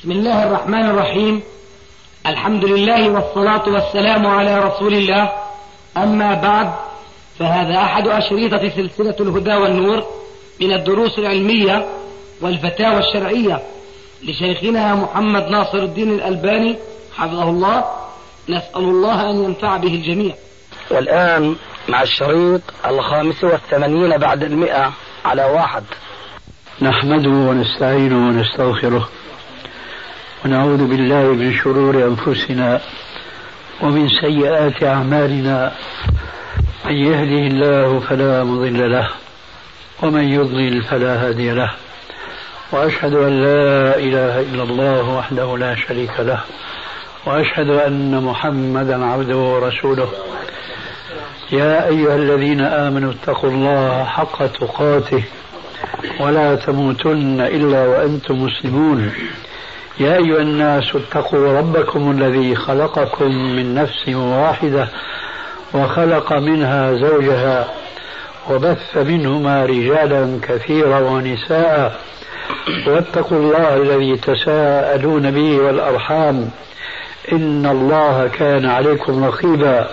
بسم الله الرحمن الرحيم. الحمد لله والصلاة والسلام على رسول الله. أما بعد، فهذا أحد أشريطة سلسلة الهدى والنور من الدروس العلمية والفتاوى الشرعية لشيخنا محمد ناصر الدين الألباني حفظه الله. نسأل الله أن ينفع به الجميع. والآن مع الشريط 85 بعد 100 على 1. نحمده ونستعينه ونستغفره ونعوذ بالله من شرور أنفسنا ومن سيئات أعمالنا. من يهده الله فلا مضل له ومن يضلل فلا هادي له، وأشهد أن لا إله إلا الله وحده لا شريك له، وأشهد أن محمدا عبده ورسوله. يا أيها الذين آمنوا اتقوا الله حق تقاته ولا تموتن إلا وأنتم مسلمون. يا أيها الناس اتقوا ربكم الذي خلقكم من نفس واحدة وخلق منها زوجها وبث منهما رجالا كثيرا ونساء، واتقوا الله الذي تساءلون به والأرحام إن الله كان عليكم رقيبا.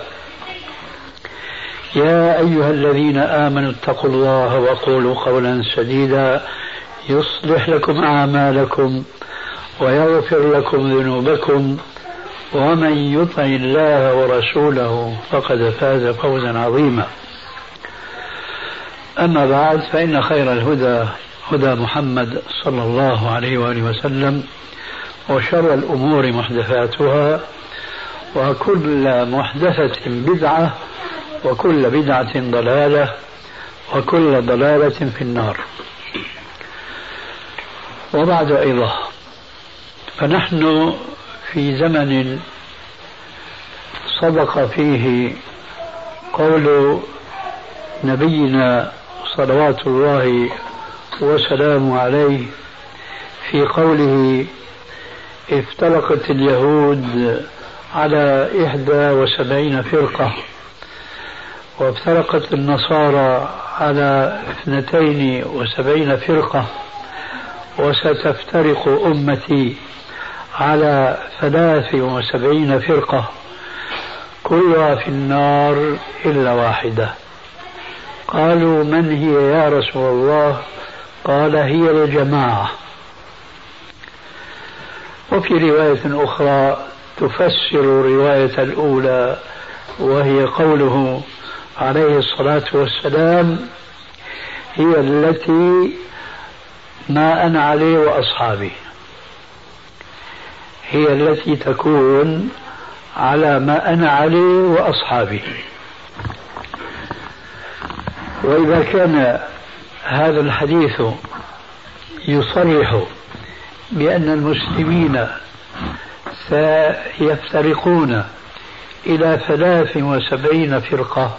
يا أيها الذين آمنوا اتقوا الله وقولوا قولا سديدا يصلح لكم أعمالكم ويغفر لكم ذنوبكم، ومن يطع الله ورسوله فقد فاز فوزا عظيما. أما بعد، فإن خير الهدى هدى محمد صلى الله عليه وآله وسلم، وشر الأمور محدثاتها، وكل محدثة بدعة، وكل بدعة ضلالة، وكل ضلالة في النار. وبعد أيضا، فنحن في زمن صدق فيه قول نبينا صلوات الله وسلامه عليه في قوله: افترقت اليهود على 71 فرقة، وافترقت النصارى على 72 فرقة، وستفترق أمتي على 73 فرقة، كلها في النار إلا واحدة. قالوا: من هي يا رسول الله؟ قال: هي الجماعة. وفي رواية أخرى تفسر الرواية الأولى، وهي قوله عليه الصلاة والسلام: هي التي ما أنا عليه وأصحابي، هي التي تكون على ما أنا عليه وأصحابي. وإذا كان هذا الحديث يصرح بأن المسلمين سيفترقون إلى 73 فرقة،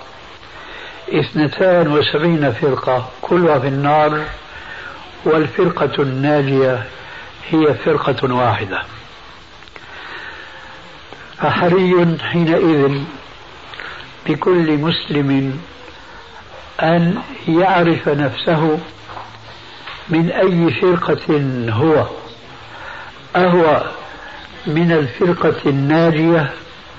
72 فرقة كلها في النار، والفرقة الناجية هي فرقة واحدة، فحري حينئذ بكل مسلم أن يعرف نفسه من أي فرقة هو، أهو من الفرقة الناجية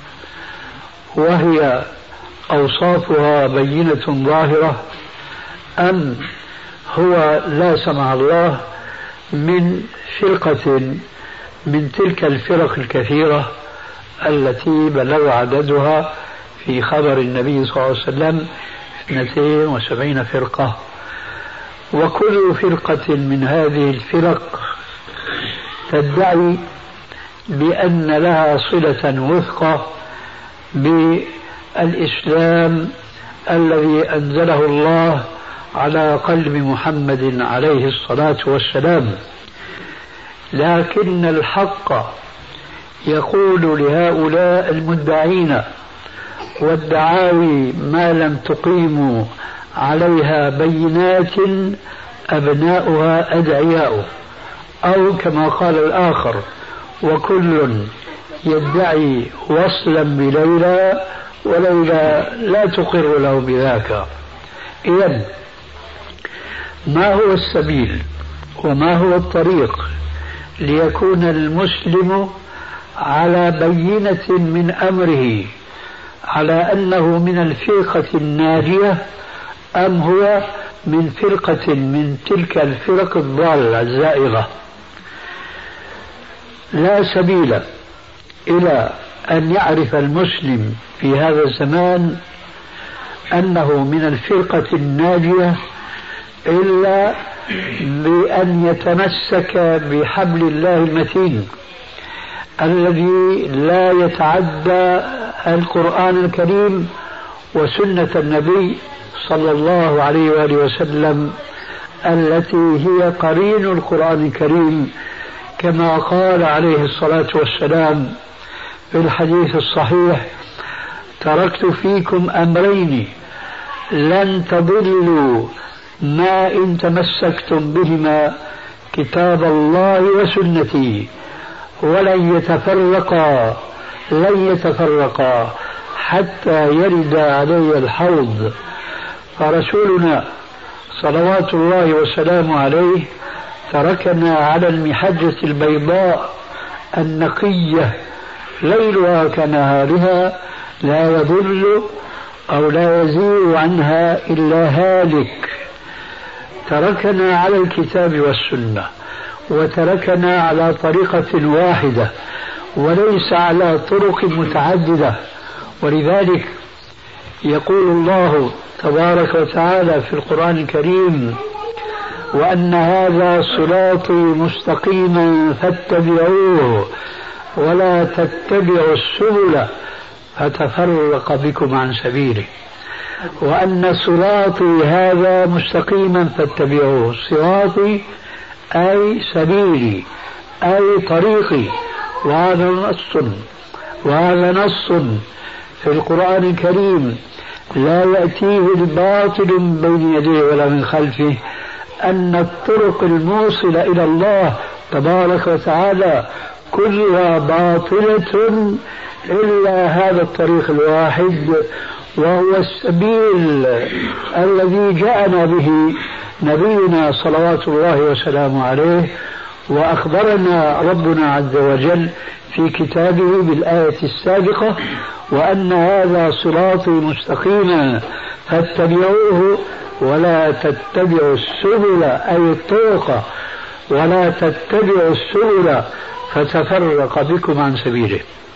وهي أوصافها بينة ظاهرة، أم هو لا سمح الله من فرقة من تلك الفرق الكثيرة التي بلغ عددها في خبر النبي صلى الله عليه وسلم 72 فرقة. وكل فرقة من هذه الفرق تدعي بأن لها صلة وثقة بالإسلام الذي أنزله الله على قلب محمد عليه الصلاة والسلام. لكن الحق يقول لهؤلاء المدعين والدعاوي: ما لم تقيموا عليها بينات أبناؤها أدعياء، أو كما قال الآخر: وكل يدعي وصلا بليلى وليلى لا تقر له بذاك. إذن ما هو السبيل وما هو الطريق ليكون المسلم على بينة من أمره على أنه من الفرقة الناجية أم هو من فرقة من تلك الفرق الضالة الزائغة. لا سبيل إلى أن يعرف المسلم في هذا الزمان أنه من الفرقة الناجية إلا بأن يتمسك بحبل الله المتين الذي لا يتعدى القرآن الكريم وسنة النبي صلى الله عليه وآله وسلم التي هي قرين القرآن الكريم، كما قال عليه الصلاة والسلام في الحديث الصحيح: تركت فيكم أمرين لن تضلوا ما إن تمسكتم بهما، كتاب الله وسنتي، ولن يتفرقا حتى يرد علي الحوض. فرسولنا صلوات الله وسلامه عليه تركنا على المحجة البيضاء النقية ليلها كنهارها، لا يضل أو لا يزيغ عنها إلا هالك. تركنا على الكتاب والسنة، وتركنا على طريقة واحدة وليس على طرق متعددة. ولذلك يقول الله تبارك وتعالى في القرآن الكريم: وأن هذا صراطي مستقيما فاتبعوه ولا تتبعوا السبل فتفرق بكم عن سبيله. وأن صراطي هذا مستقيما فاتبعوه، صراطي أي سبيلي أي طريقي، وهذا نص في القرآن الكريم لا يأتيه الباطل من بين يديه ولا من خلفه، أن الطرق الموصلة إلى الله تبارك وتعالى كلها باطلة إلا هذا الطريق الواحد، وهو السبيل الذي جاءنا به نبينا صلوات الله وسلامه عليه. وأخبرنا ربنا عز وجل في كتابه بالآية السابقة: وأن هذا صراطي مستقيما فاتبعوه ولا تتبعوا السبل أي الطرق، ولا تتبعوا السبل فتفرق بكم عن سبيله.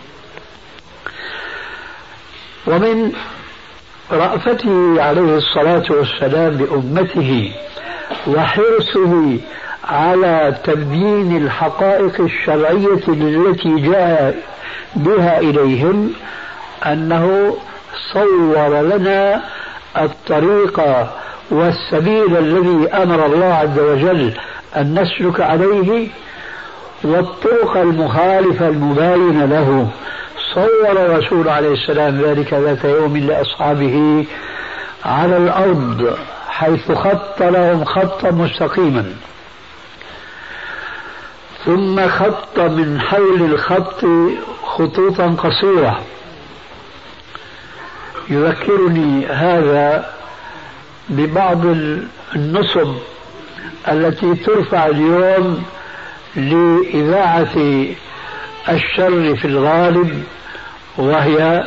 ومن رأفته عليه الصلاة والسلام بأمته وحرصه على تبيين الحقائق الشرعية التي جاء بها إليهم أنه صور لنا الطريق والسبيل الذي أمر الله عز وجل أن نسلك عليه، والطرق المخالفة المباينة له. صور الرسول عليه السلام ذلك ذات يوم لأصحابه على الأرض حيث خط لهم خطا مستقيما، ثم خط من حول الخط خطوطا قصيرة. يذكرني هذا ببعض النصب التي ترفع اليوم لإذاعة الشر في الغالب، وهي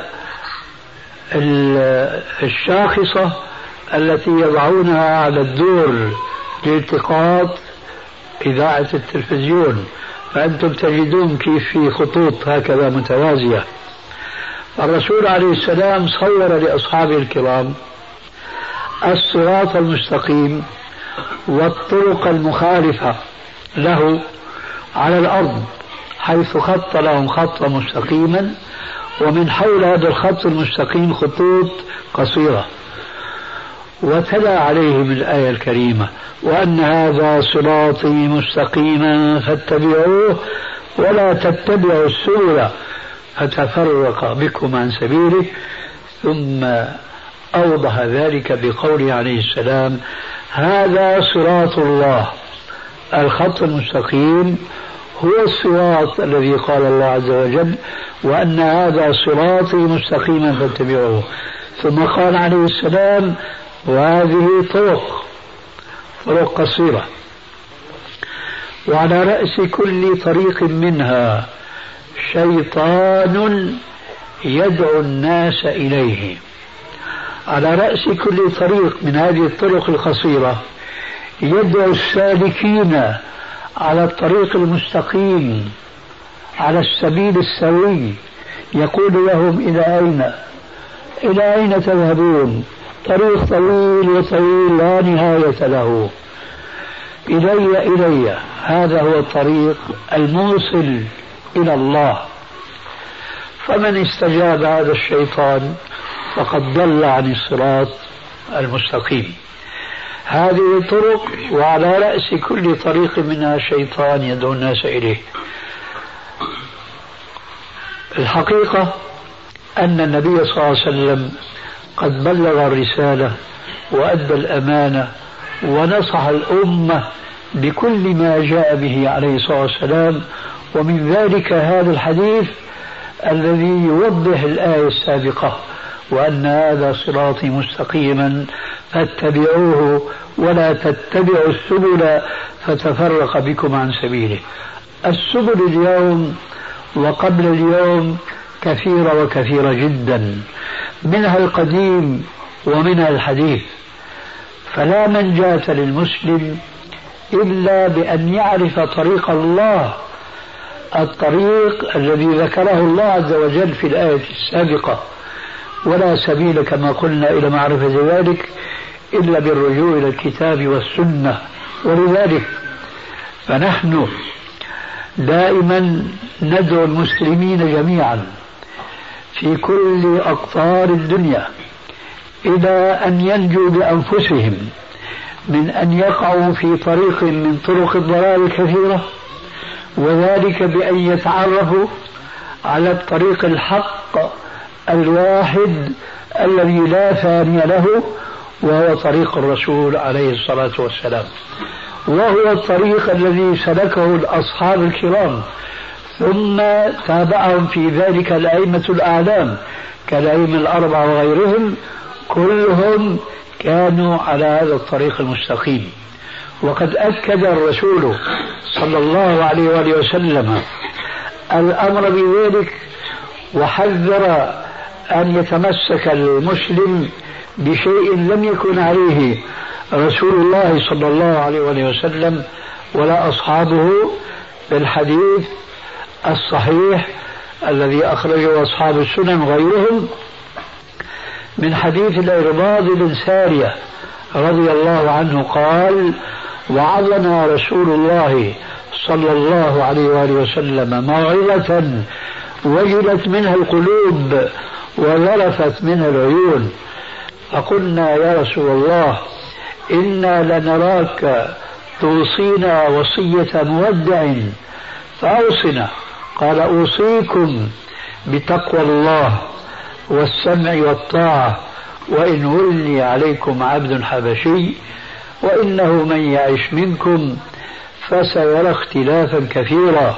الشاخصة التي يضعونها على الدور لالتقاط إذاعة التلفزيون، فأنتم تجدون كيف في خطوط هكذا متوازية. الرسول عليه السلام صور لأصحابه الكرام الصراط المستقيم والطرق المخالفة له على الأرض حيث خط لهم خطا مستقيما، ومن حول هذا الخط المستقيم خطوط قصيرة. وتلا عليهم الآية الكريمة: وأن هذا صراطي مستقيما فاتبعوه ولا تتبعوا السبل فتفرق بكم عن سبيله. ثم أوضح ذلك بقوله عليه السلام: هذا صراط الله، الخط المستقيم هو الصراط الذي قال الله عز وجل: وأن هذا صراطي مستقيما فاتبعوه. ثم قال عليه السلام: وهذه طرق قصيرة. وعلى رأس كل طريق منها شيطان يدعو الناس إليه. على رأس كل طريق من هذه الطرق القصيرة يدعو السالكين على الطريق المستقيم على السبيل السوي، يقول لهم إلى أين تذهبون؟ طريق طويل وطويل لا نهاية له، إلي. هذا هو الطريق الموصل إلى الله. فمن استجاب هذا الشيطان فقد ضل عن الصراط المستقيم. هذه الطرق، وعلى رأس كل طريق منها شيطان يدعو الناس إليه. الحقيقة أن النبي صلى الله عليه وسلم قد بلغ الرسالة وأدى الأمانة ونصح الأمة بكل ما جاء به عليه الصلاة والسلام، ومن ذلك هذا الحديث الذي يوضح الآية السابقة: وأن هذا صراطي مستقيما فاتبعوه ولا تتبعوا السبل فتفرق بكم عن سبيله. السبل اليوم وقبل اليوم كثيرة وكثيرة جدا، منها القديم ومنها الحديث. فلا منجاة للمسلم إلا بأن يعرف طريق الله، الطريق الذي ذكره الله عز وجل في الآية السابقة: ولا سبيل كما قلنا إلى معرفة ذلك إلا بالرجوع إلى الكتاب والسنة. ولذلك فنحن دائما ندعو المسلمين جميعا في كل أقطار الدنيا إلى أن ينجوا بأنفسهم من أن يقعوا في طريق من طرق الضلال الكثيرة، وذلك بأن يتعرفوا على الطريق الحق الواحد الذي لا ثاني له، وهو طريق الرسول عليه الصلاة والسلام، وهو الطريق الذي سلكه الأصحاب الكرام ثم تابعهم في ذلك الأئمة الأعلام كالأئمة الأربعة وغيرهم، كلهم كانوا على هذا الطريق المستقيم. وقد أكد الرسول صلى الله عليه وآله وسلم الأمر بذلك، وحذر أن يتمسك المسلم بشيء لم يكن عليه رسول الله صلى الله عليه وآله وسلم ولا أصحابه، بالحديث الصحيح الذي أخرجه أصحاب السنن وغيرهم من حديث الإرباض بن سارية رضي الله عنه قال: وعظنا رسول الله صلى الله عليه وآله وسلم موعظة وجلت منها القلوب وذرفت منها العيون، فقلنا: يا رسول الله، إنا لنراك توصينا وصية مودع فأوصنا. قال: أوصيكم بتقوى الله والسمع والطاعة، وإن ولي عليكم عبد حبشي، وإنه من يعش منكم فسيرى اختلافا كثيرا،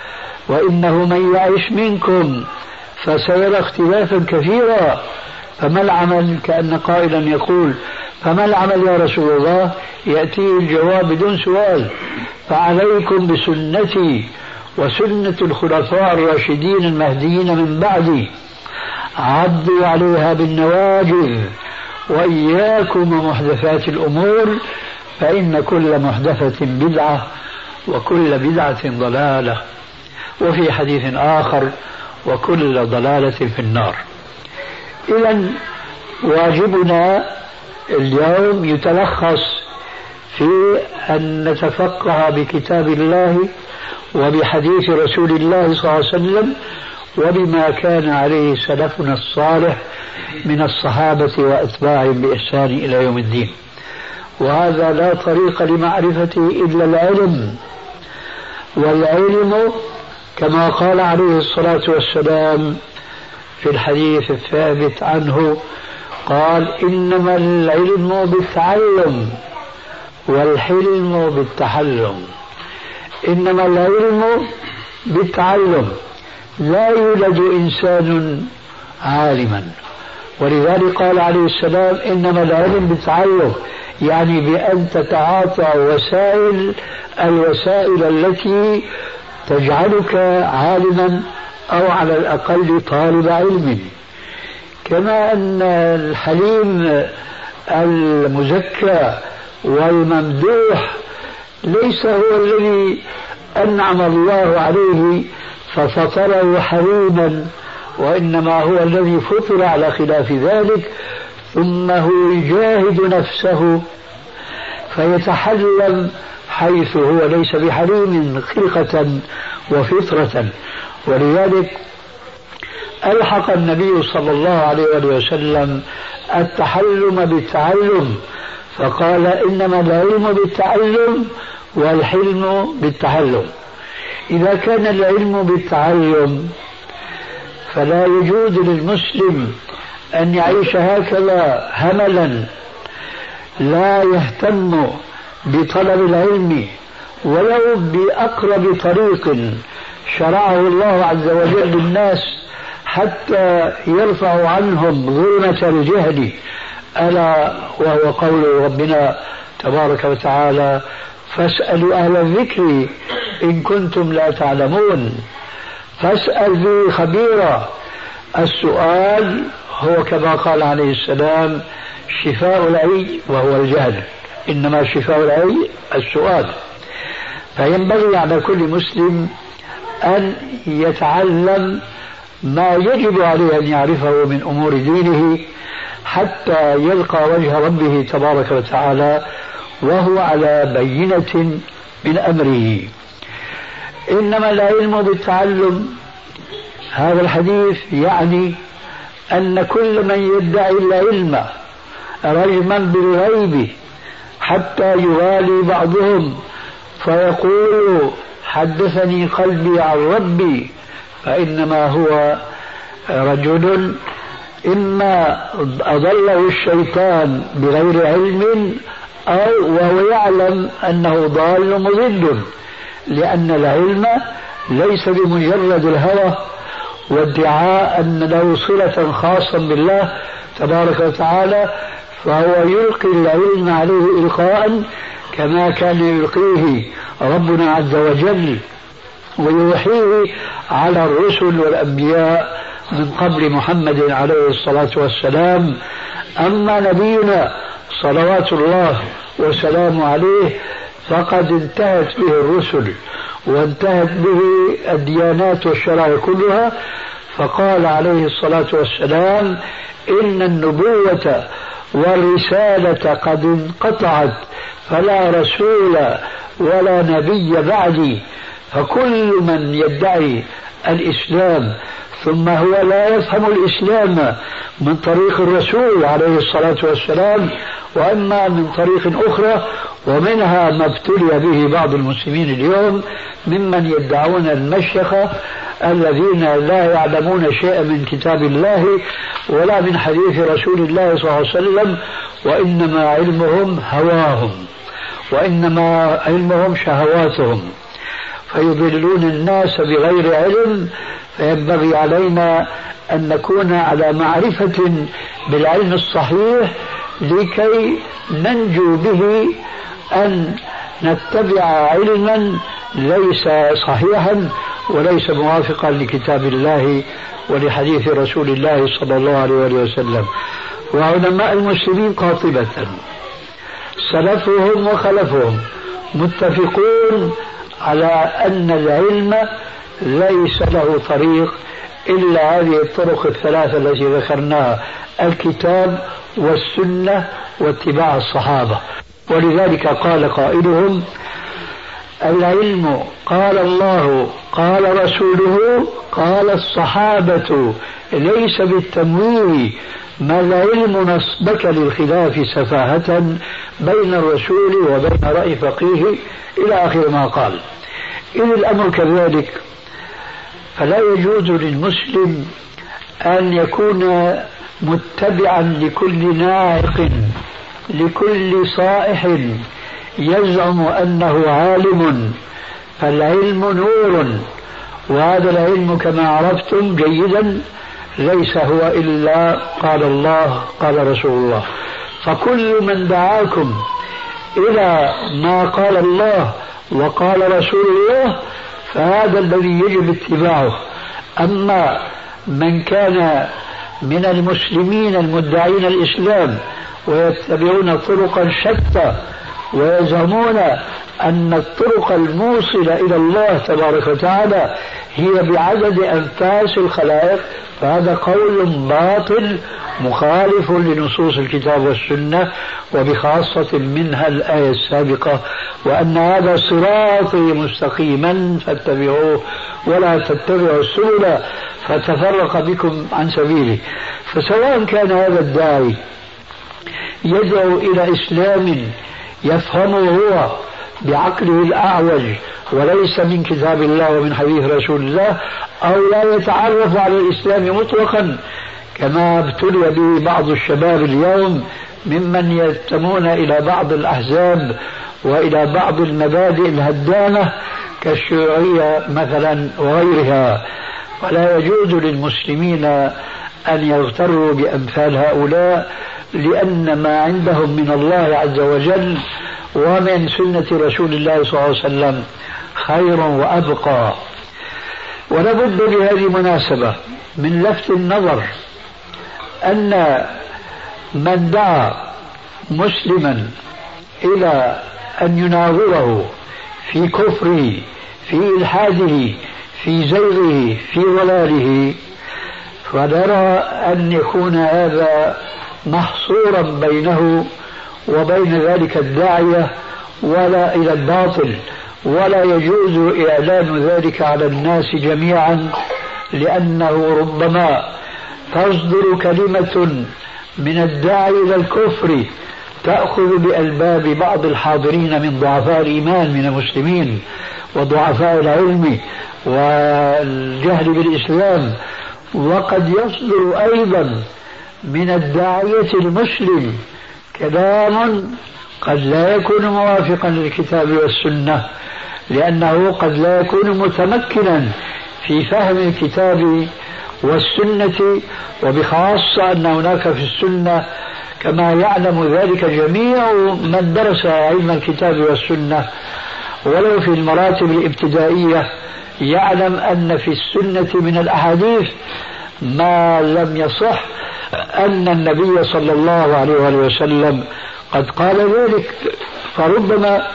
فما العمل؟ كأن قائلا يقول: فما العمل يا رسول الله؟ يأتيه الجواب بدون سؤال: فعليكم بسنتي وسنة الخلفاء الراشدين المهديين من بعدي، عضوا عليها بالنواجذ، وإياكم ومحدثات الأمور، فإن كل محدثة بدعة وكل بدعة ضلالة، وفي حديث آخر: وكل ضلالة في النار. إذن واجبنا اليوم يتلخص في أن نتفقه بكتاب الله وبحديث رسول الله صلى الله عليه وسلم وبما كان عليه سلفنا الصالح من الصحابة وأتباعهم بإحسان إلى يوم الدين. وهذا لا طريق لمعرفته إلا العلم، والعلم كما قال عليه الصلاة والسلام في الحديث الثابت عنه قال: إنما العلم بالتعلم والحلم بالتحلم. إنما العلم بالتعلم، لا يولد إنسان عالما، ولذلك قال عليه السلام: إنما العلم بالتعلم، يعني بأن تتعاطى الوسائل التي تجعلك عالما أو على الأقل طالب علم. كما أن الحليم المزكى والممدوح ليس هو الذي أنعم الله عليه ففطره حليما، وإنما هو الذي فطر على خلاف ذلك، ثم هو يجاهد نفسه فيتحلم حيث هو ليس بحليم خلقة وفطرة. ولذلك ألحق النبي صلى الله عليه وسلم التحلم بالتعلم، فقال إنما العلم بالتعلم والحلم بالتحلم. إذا كان العلم بالتعلم فلا يجوز للمسلم أن يعيش هكذا هملا لا يهتم بطلب العلم ولو بأقرب طريق شرعه الله عز وجل للناس حتى يرفع عنهم ظلمة الجهل، ألا وهو قول ربنا تبارك وتعالى: فاسألوا أهل الذكر إن كنتم لا تعلمون. فاسأل به خبيرا. السؤال هو كما قال عليه السلام: شفاء العي وهو الجهل، إنما شفاء العي السؤال. فينبغي على كل مسلم أن يتعلم ما يجب عليه أن يعرفه من أمور دينه حتى يلقى وجه ربه تبارك وتعالى وهو على بينة من أمره. إنما العلم بالتعلم، هذا الحديث يعني أن كل من يدعي العلم رجما بالغيب حتى يوالي بعضهم فيقول: حدثني قلبي عن ربي، فإنما هو رجل إما أضله الشيطان بغير علم أو وهو يعلم أنه ضال مضل، لأن العلم ليس بمجرد الهوى وادعاء أن له صلة خاصة بالله تبارك وتعالى، فهو يلقي العلم عليه إلقاء كما كان يلقيه ربنا عز وجل ويوحيه على الرسل والأنبياء من قبل محمد عليه الصلاة والسلام. أما نبينا صلوات الله وسلامه عليه فقد انتهت به الرسل وانتهت به الديانات والشرائع كلها، فقال عليه الصلاة والسلام: إن النبوة والرسالة قد انقطعت فلا رسول ولا نبي بعدي. فكل من يدعي الإسلام ثم هو لا يفهم الإسلام من طريق الرسول عليه الصلاة والسلام وأما من طريق أخرى، ومنها ما ابتلي به بعض المسلمين اليوم ممن يدعون المشيخة الذين لا يعلمون شيئا من كتاب الله ولا من حديث رسول الله صلى الله عليه وسلم، وإنما علمهم هواهم وإنما علمهم شهواتهم، فيضلون الناس بغير علم. فينبغي علينا أن نكون على معرفة بالعلم الصحيح لكي ننجو به أن نتبع علما ليس صحيحا وليس موافقا لكتاب الله ولحديث رسول الله صلى الله عليه وسلم. وعلماء المسلمين قاطبة سلفهم وخلفهم متفقون على أن العلم ليس له طريق إلا هذه الطرق الثلاثة التي ذكرناها: الكتاب والسنة واتباع الصحابة. ولذلك قال قائلهم: العلم قال الله قال رسوله قال الصحابة ليس بالتمويه، ما العلم نصبك للخلاف سفاهة بين الرسول وبين رأي فقيه، إلى آخر ما قال. إذ الأمر كذلك فلا يجوز للمسلم أن يكون متبعا لكل ناعق لكل صائح يزعم أنه عالم، فالعلم نور، وهذا العلم كما عرفتم جيدا ليس هو إلا قال الله قال رسول الله. فكل من دعاكم إلى ما قال الله وقال رسول الله فهذا الذي يجب اتباعه. أما من كان من المسلمين المدعين الإسلام ويتبعون طرقا شتى ويزعمون أن الطرق الموصلة إلى الله تبارك وتعالى هي بعدد أنفاس الخلائق، فهذا قول باطل مخالف لنصوص الكتاب والسنة، وبخاصة منها الآية السابقة: وأن هذا صراطي مستقيما فاتبعوه ولا تتبعوا السبل فتفرق بكم عن سبيله. فسواء كان هذا الداعي يدعو إلى إسلام يفهمه هو بعقله الأعوج وليس من كتاب الله ومن حديث رسول الله، أو لا يتعرف على الإسلام مطلقا كما ابتلي به بعض الشباب اليوم ممن ينتمون إلى بعض الأحزاب وإلى بعض المبادئ الهدامة كالشيوعية مثلا وغيرها. ولا يجوز للمسلمين أن يغتروا بأمثال هؤلاء، لأن ما عندهم من الله عز وجل ومن سنة رسول الله صلى الله عليه وسلم خير وأبقى. ولابد بهذه المناسبة من لفت النظر أن من دعا مسلما إلى أن يناظره في كفره، في إلحاده، في زيغه، في ضلاله، فنرى أن يكون هذا محصورا بينه وبين ذلك الداعية ولا إلى الباطل، ولا يجوز إعلان ذلك على الناس جميعا، لأنه ربما تصدر كلمة من الداعي إلى الكفر تأخذ بألباب بعض الحاضرين من ضعفاء الإيمان من المسلمين وضعفاء العلم والجهل بالإسلام، وقد يصدر أيضا من الداعية المسلم كلام قد لا يكون موافقا للكتاب والسنة، لأنه قد لا يكون متمكنا في فهم الكتاب والسنة، وبخاصة أن هناك في السنة كما يعلم ذلك جميع من درس علم الكتاب والسنة ولو في المراتب الابتدائية يعلم أن في السنة من الأحاديث ما لم يصح أن النبي صلى الله عليه وسلم قد قال ذلك. فربما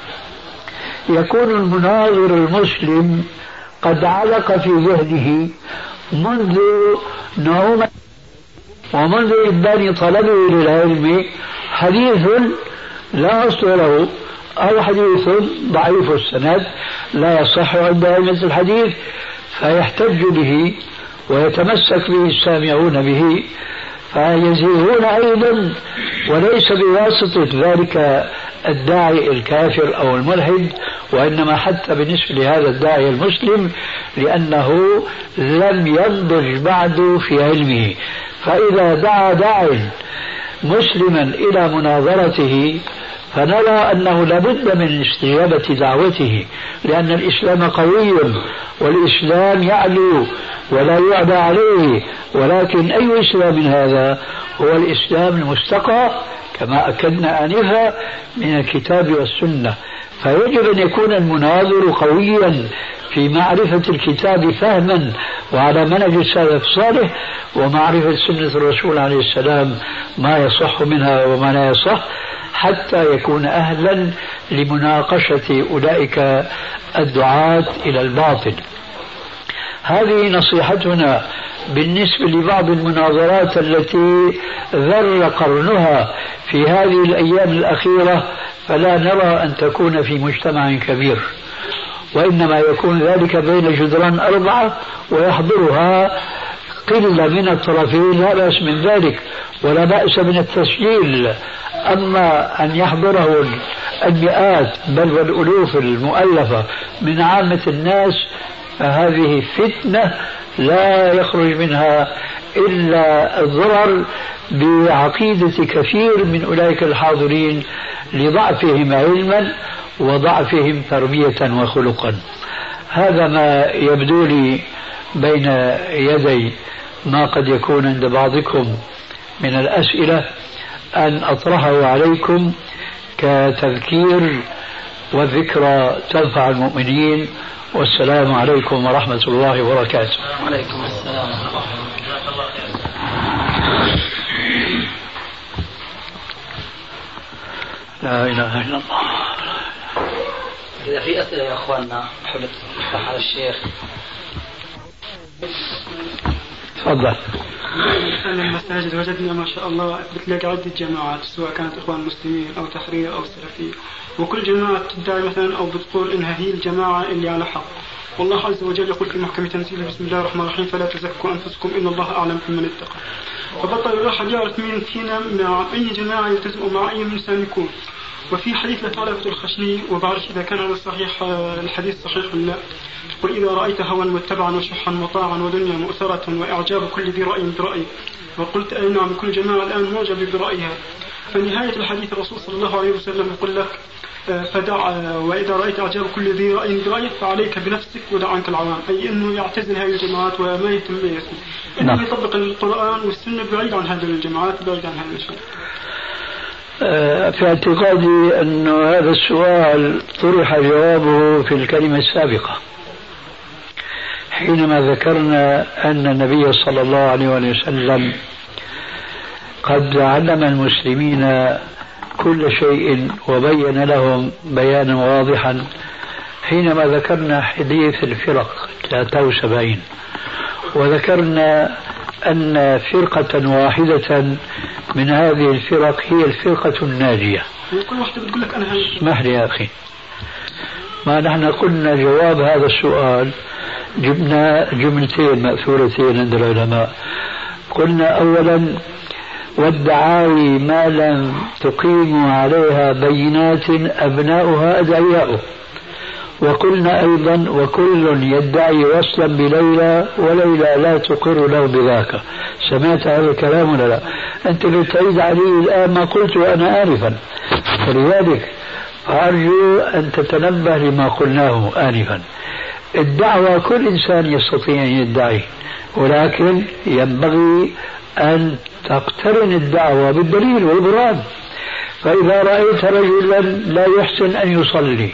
يكون المناظر المسلم قد علق في ذهنه منذ نعومة ومنذ إبان طلبه للعلم حديث لا أصل له أو حديث ضعيف السند لا يصح عند أئمة الحديث، فيحتج به ويتمسك به السامعون به فيزيغون أيضا، وليس بواسطة ذلك الداعي الكافر أو الملحد، وإنما حتى بالنسبة لهذا الداعي المسلم لأنه لم ينضج بعد في علمه. فإذا دعا داع مسلما إلى مناظرته فنرى أنه لابد من استجابة دعوته، لأن الإسلام قوي والإسلام يعلو ولا يعدى عليه، ولكن أي إسلام هذا؟ هو الإسلام المستقى كما أكدنا آنفا من الكتاب والسنة. فيجب أن يكون المناظر قويا في معرفة الكتاب فهما وعلى منهج السلف الصالح، ومعرفة سنة الرسول عليه السلام ما يصح منها وما لا يصح، حتى يكون أهلا لمناقشة أولئك الدعاة إلى الباطل. هذه نصيحتنا بالنسبة لبعض المناظرات التي ذر قرنها في هذه الأيام الأخيرة، فلا نرى أن تكون في مجتمع كبير، وإنما يكون ذلك بين جدران 4 ويحضرها قلة من الطرفين، لا بأس من ذلك ولا بأس من التسجيل. أما أن يحضره المئات بل والألوف المؤلفة من عامة الناس فهذه فتنة لا يخرج منها إلا الضرر بعقيدة كثير من أولئك الحاضرين لضعفهم علما وضعفهم تربية وخلقا. هذا ما يبدو لي بين يدي ما قد يكون عند بعضكم من الأسئلة. أن أطرحه عليكم كتذكير، والذكرى تنفع المؤمنين. والسلام عليكم ورحمة الله وبركاته. وعليكم السلام. لا إله إلا الله. إذا في أسئلة يا أخواننا نحب نفتح على الشيخ. تفضل. أهل المساجد وجدنا ما شاء الله بتلاقي عدة جماعات، سواء كانت إخوان مسلمين أو تحرير أو سلفية، وكل جماعة تدعي مثلا أو بتقول إنها هي الجماعة اللي على حق. والله عز وجل يقول في محكمة تنزيله: بسم الله الرحمن الرحيم، فلا تزكوا أنفسكم إن الله أعلم بمن اتقى. فبطل الواحد يعرف مين فينا مع أي جماعة يلتزم ومع أي إنسان يكون. وفي حديث لثعلبة الخشني، وبعرف إذا كان هذا صحيح الحديث صحيح ولا لا، قل إذا رأيت هوى متبعا وشحا مطاعا ودنيا مؤثرة وإعجاب كل ذي رأي برأيه. وقلت أي نعم، كل جماعة الآن معجب برأيها. فنهاية الحديث الرسول صلى الله عليه وسلم يقول لك: فدع، وإذا رأيت إعجاب كل ذي رأي برأيك فعليك بنفسك ودع عنك العوام. أي أنه يعتزل هذه الجماعات وما يهتم بها، إنه يطبق القرآن والسنة بعيد عن هذه الجماعات، بعيد عن هذا الشيء. في اعتقادي أن هذا السؤال طرح جوابه في الكلمة السابقة، حينما ذكرنا أن النبي صلى الله عليه وسلم قد علم المسلمين كل شيء وبين لهم بيانا واضحا، حينما ذكرنا حديث الفرق 73، وذكرنا أن فرقة واحدة من هذه الفرق هي الفرقة الناجية. كل واحدة بتقول لك أنا هاي. اسمح لي يا أخي، ما نحن قلنا جواب هذا السؤال، جبنا جملتين مأثورتين عند العلماء. قلنا أولا: والدعاوي ما لم تقيم عليها بينات أبناؤها أدعياؤه. وقلنا أيضا: وكل يدعي وصلا بليلى وليلى لا تقر له بذاك. سمعت هذا الكلام ولا لا؟ أنت بتعيد علي الآن ما قلت أنا آنفا، فلذلك أرجو أن تتنبه لما قلناه آنفا. الدعوة كل إنسان يستطيع أن يدعي، ولكن ينبغي أن تقترن الدعوة بالدليل والبرهان. فإذا رأيت رجلا لا يحسن أن يصلي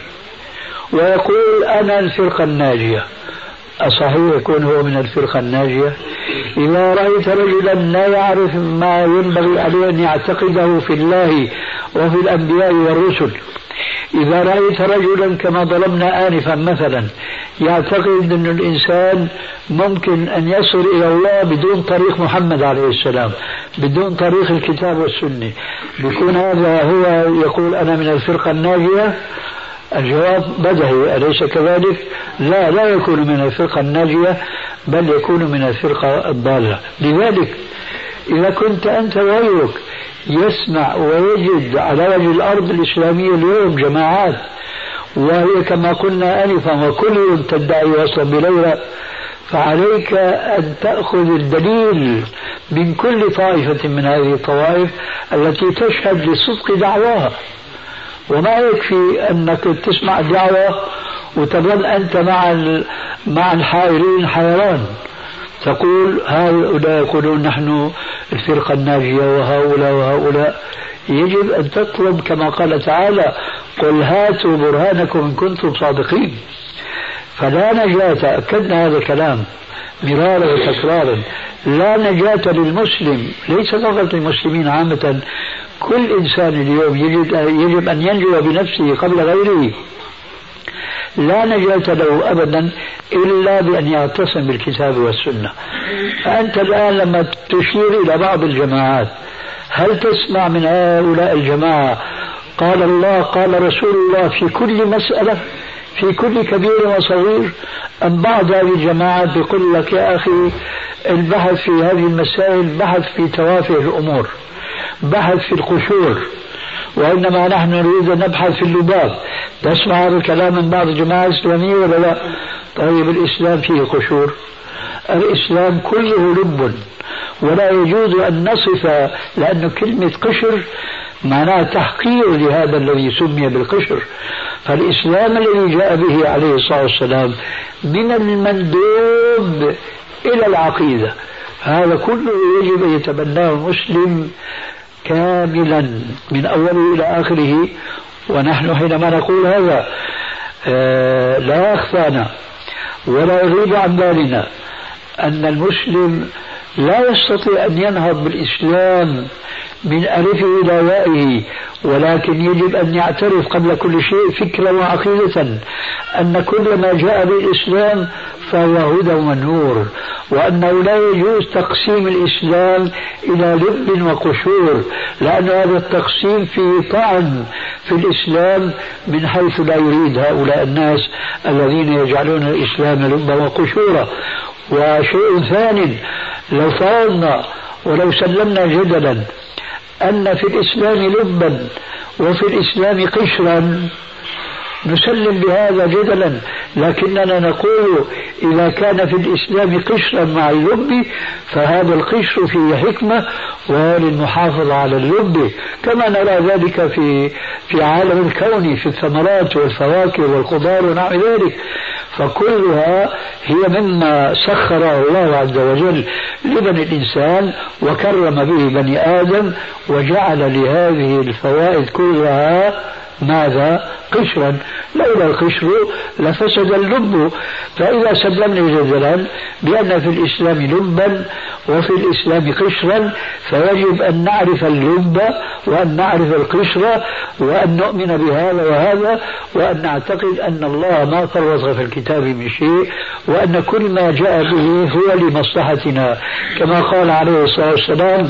ويقول أنا الفرقة الناجية، أصحيح يكون هو من الفرقة الناجية؟ إذا رأيت رجلا لا يعرف ما ينبغي عليه أن يعتقده في الله وفي الأنبياء والرسل، إذا رأيت رجلا كما ضربنا آنفا مثلا يعتقد أن الإنسان ممكن أن يصل إلى الله بدون طريق محمد عليه السلام، بدون طريق الكتاب والسنة، بيكون هذا هو يقول أنا من الفرقة الناجية؟ الجواب بدهي، أليس كذلك؟ لا يكون من الفرقة الناجية، بل يكون من الفرقة الضالة. لذلك إذا كنت أنت وغيرك يسمع ويجد على وجه الأرض الإسلامية اليوم جماعات، وهي كما قلنا آنفا وكل تدعي وصلا بليلى، فعليك أن تأخذ الدليل من كل طائفة من هذه الطوائف التي تشهد لصدق دعواها. وما يكفي أنك تسمع دعوة وتظل أنت مع الحائرين حيران، تقول هؤلاء يقولون نحن الفرقة الناجية وهؤلاء وهؤلاء. يجب أن تطلب كما قال تعالى: قل هاتوا برهانكم إن كنتم صادقين. فلا نجاة، أكدنا هذا الكلام مرارا وتكرارا، لا نجاة للمسلم، ليس فقط للمسلمين عامة، كل إنسان اليوم يجب أن ينجو بنفسه قبل غيره. لا نجاة له أبدا إلا بأن يعتصم بالكتاب والسنة. فأنت الآن لما تشير إلى بعض الجماعات، هل تسمع من هؤلاء الجماعة قال الله قال رسول الله في كل مسألة، في كل كبير وصغير؟ أم بعض هذه الجماعات يقول لك يا أخي البحث في هذه المسائل بحث في توافه الأمور، بحث في القشور، وإنما نحن نريد أن نبحث في اللباب. تسمع هذا الكلام من بعض الجماعة الإسلامية ولا لا؟ طيب الإسلام فيه قشور؟ الإسلام كله لب، ولا يجوز أن نصف، لأن كلمة قشر معناها تحقير لهذا الذي سمي بالقشر. فالإسلام الذي جاء به عليه الصلاة والسلام من المندوب إلى العقيدة، هذا كله يجب أن يتبناه المسلم كاملا من أوله إلى آخره. ونحن حينما نقول هذا لا يخفانا ولا يغيب عن بالنا أن المسلم لا يستطيع أن ينهض بالإسلام من ألفه إلى يائه، ولكن يجب أن يعترف قبل كل شيء فكرة وعقيدة أن كل ما جاء بالإسلام فهو هدى ونور، وأنه لا يجوز تقسيم الإسلام إلى لب وقشور، لأن هذا التقسيم فيه طعن في الإسلام من حيث لا يريد هؤلاء الناس الذين يجعلون الإسلام لبا وقشورا. وشيء ثاني، لو فرضنا ولو سلمنا جدلا أن في الإسلام لبا وفي الإسلام قشرا نسلم بهذا جدلا، لكننا نقول إذا كان في الإسلام قشرا مع اللب فهذا القشر فيه حكمة وللمحافظة على اللب، كما نرى ذلك في عالم الكون في الثمرات والفواكه والخضار ونحو ذلك. فكلها هي مما سخره الله عز وجل لبني الإنسان وكرم به بني آدم، وجعل لهذه الفوائد كلها ماذا؟ قشرا. لولا القشر لفسد اللب. فإذا سلمنا جدلا بأن في الإسلام لبا وفي الإسلام قشرا فيجب أن نعرف اللب وأن نعرف القشر وأن نؤمن بهذا وهذا، وأن نعتقد أن الله ما فرط في الكتاب من شيء، وأن كل ما جاء به هو لمصلحتنا، كما قال عليه الصلاة والسلام: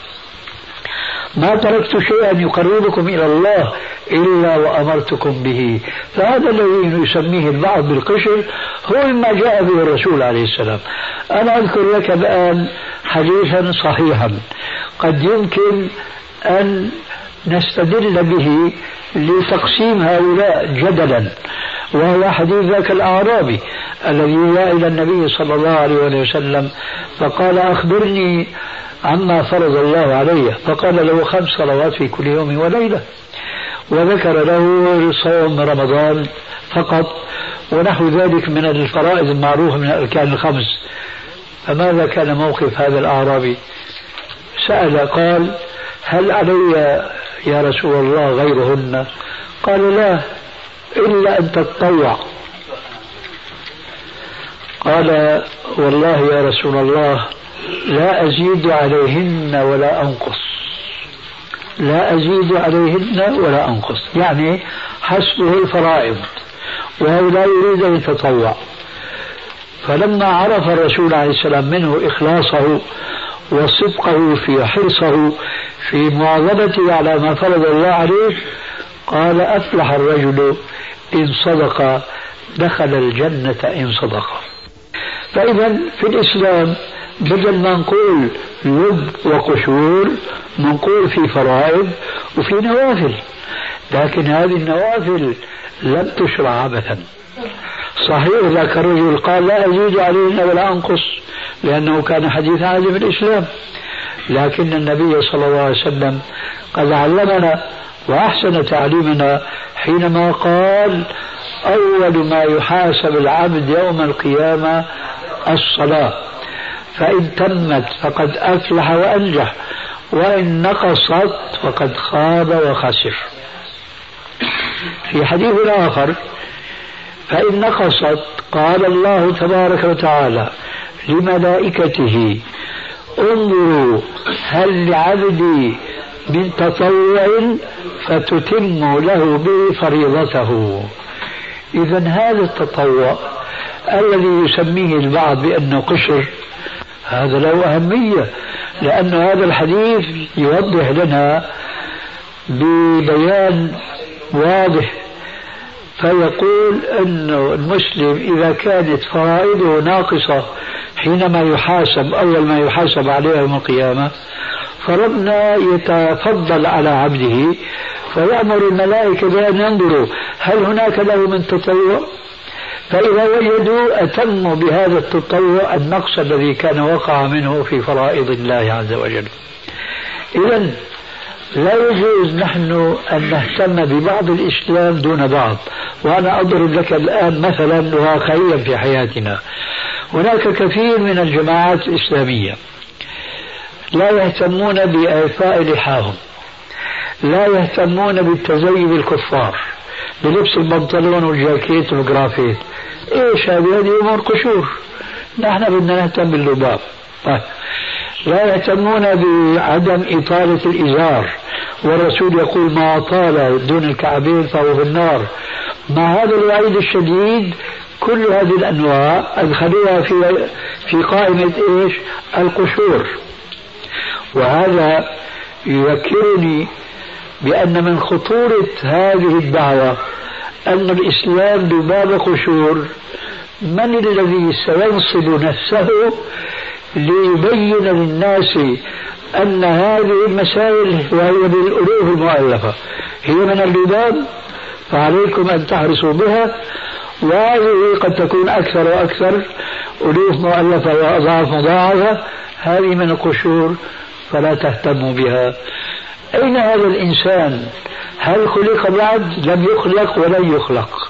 ما تركت شيئا يقربكم إلى الله إلا وأمرتكم به. فهذا الذي يسميه البعض بالقشر هو مما جاء به الرسول عليه السلام. أنا أذكر لك الآن حديثا صحيحا قد يمكن أن نستدل به لتقسيم هؤلاء جدلا، وهو حديث ذاك الأعرابي الذي جاء إلى النبي صلى الله عليه وسلم فقال: أخبرني عما فرض الله عليه. فقال له: 5 صلوات في كل يوم وليلة، وذكر له صوم رمضان فقط ونحو ذلك من الفرائض المعروفة من الأركان ال5. فماذا كان موقف هذا الأعرابي؟ سأل قال: هل علي يا رسول الله غيرهن؟ قال: لا، إلا أن تتطوع. قال: والله يا رسول الله لا أزيد عليهن ولا أنقص، لا أزيد عليهن ولا أنقص، يعني حسبه الفرائض وهو لا يريد أن يتطوع. فلما عرف الرسول عليه السلام منه إخلاصه وصدقه في حرصه في مواظبته على ما فرض الله عليه قال: أفلح الرجل إن صدق، دخل الجنة إن صدق. فإذا في الإسلام بدل ما نقول لب وقشور نقول في فرائض وفي نوافل، لكن هذه النوافل لم تشرع عبثا. صحيح ذاك الرجل قال: لا أزيد عليهن ولا أنقص، لأنه كان حديث عهد بالإسلام، لكن النبي صلى الله عليه وسلم قد علمنا وأحسن تعليمنا حينما قال: أول ما يحاسب العبد يوم القيامة الصلاة، فإن تمت فقد أفلح وأنجح، وإن نقصت فقد خاب وخسر. في حديث آخر: فإن نقصت قال الله تبارك وتعالى لملائكته: انظروا هل لعبدي من تطوع فتتم له به فريضته. إذا هذا التطوع الذي يسميه البعض بأنه قشر هذا له أهمية، لأن هذا الحديث يوضح لنا ببيان واضح، فيقول أن المسلم إذا كانت فرائضه ناقصة حينما يحاسب أول ما يحاسب عليها يوم القيامة، فربنا يتفضل على عبده فيأمر الملائكة بأن ينظروا هل هناك له من تطوع، فإذا وجدوا أتموا بهذا التطوع النقص الذي كان وقع منه في فرائض الله عز وجل. إذن لا يجوز نحن أن نهتم ببعض الإسلام دون بعض. وأنا أضرب لك الآن مثلا واقعيا في حياتنا. هناك كثير من الجماعات الإسلامية لا يهتمون بإعفاء لحاهم، لا يهتمون بالتزيي بالكفار بلبس البنطلون والجاكيت والجرافيت. ايش هذه امور قشور. نحن بدنا نهتم باللباب. طيب. لا يهتمون بعدم إطالة الإزار، والرسول يقول ما أطال دون الكعبين فهو في النار. مع هذا الوعيد الشديد كل هذه الأنواع أدخلوها في قائمة إيش؟ القشور. وهذا يذكرني بأن من خطورة هذه الدعوة أن الإسلام بباب قشور. من الذي سينصب نفسه ليبين للناس أن هذه المسائل وهي بالألوف المؤلفة هي من اللباب، فعليكم أن تحرصوا بها، وهذه قد تكون أكثر وأكثر ألوف مؤلفة وأضعاف مضاعفة، هذه من القشور فلا تهتموا بها. أين هذا الإنسان؟ هل خلق بعد؟ لم يخلق ولن يخلق.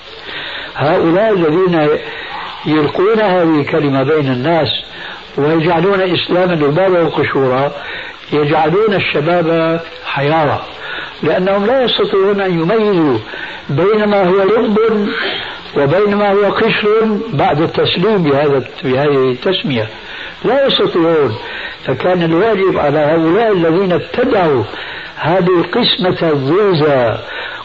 هؤلاء الذين يلقون هذه الكلمة بين الناس ويجعلون إسلاما لبابا وقشورا يجعلون الشباب حيارى، لأنهم لا يستطيعون أن يميزوا بين ما هو لب وبين ما هو قشر بعد التسليم بهذه التسمية، لا يستطيعون. فكان الواجب على هؤلاء الذين ابتدعوا هذه القسمة الضيزة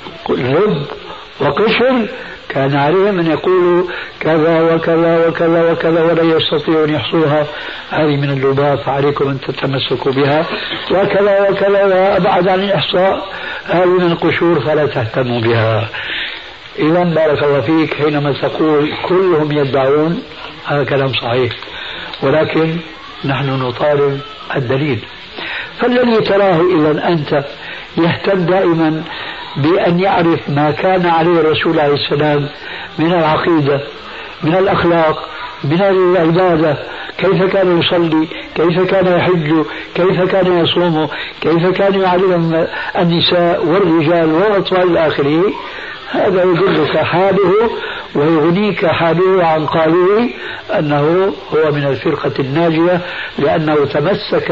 لب وقشر كان عليهم أن يقولوا كذا وكذا وكذا وكذا ولا يستطيعون يحصوها، هذه من اللباب فعليكم أن تتمسكوا بها، وكذا وكذا وأبعد عن الإحصاء هذه من القشور فلا تهتموا بها. إذا بارك الله فيك حينما تقول كلهم يدعون، هذا كلام صحيح، ولكن نحن نطالب الدليل. فالذي تراه إذا أنت يهتم دائما بأن يعرف ما كان عليه الرسول عليه السلام من العقيدة، من الأخلاق، من العبادة، كيف كان يصلي، كيف كان يحج، كيف كان يصوم، كيف كان يعلم النساء والرجال والأطفال إلى آخره، هذا يدلك حاله ويغنيك حاله عن قاله أنه هو من الفرقة الناجية، لأنه تمسك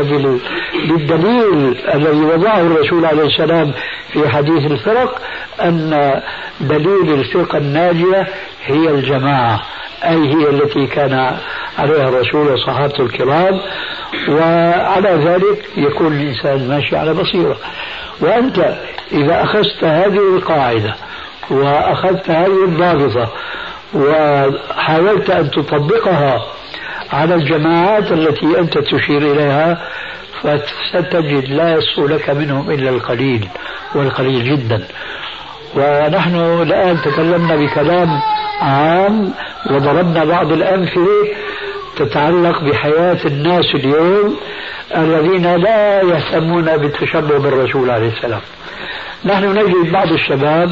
بالدليل الذي وضعه الرسول عليه السلام في حديث الفرق، أن دليل الفرقة الناجية هي الجماعة، أي هي التي كان عليها الرسول وصحابته الكرام، وعلى ذلك يكون الإنسان ماشي على بصيرة. وأنت إذا أخذت هذه القاعدة وأخذت هذه الضابطة وحاولت أن تطبقها على الجماعات التي أنت تشير إليها فستجد لا يصل لك منهم إلا القليل، والقليل جدا. ونحن الآن تكلمنا بكلام عام وضربنا بعض الأمثلة تتعلق بحياة الناس اليوم الذين لا يهتمون بالتشبه بالرسول عليه السلام. نحن نجد بعض الشباب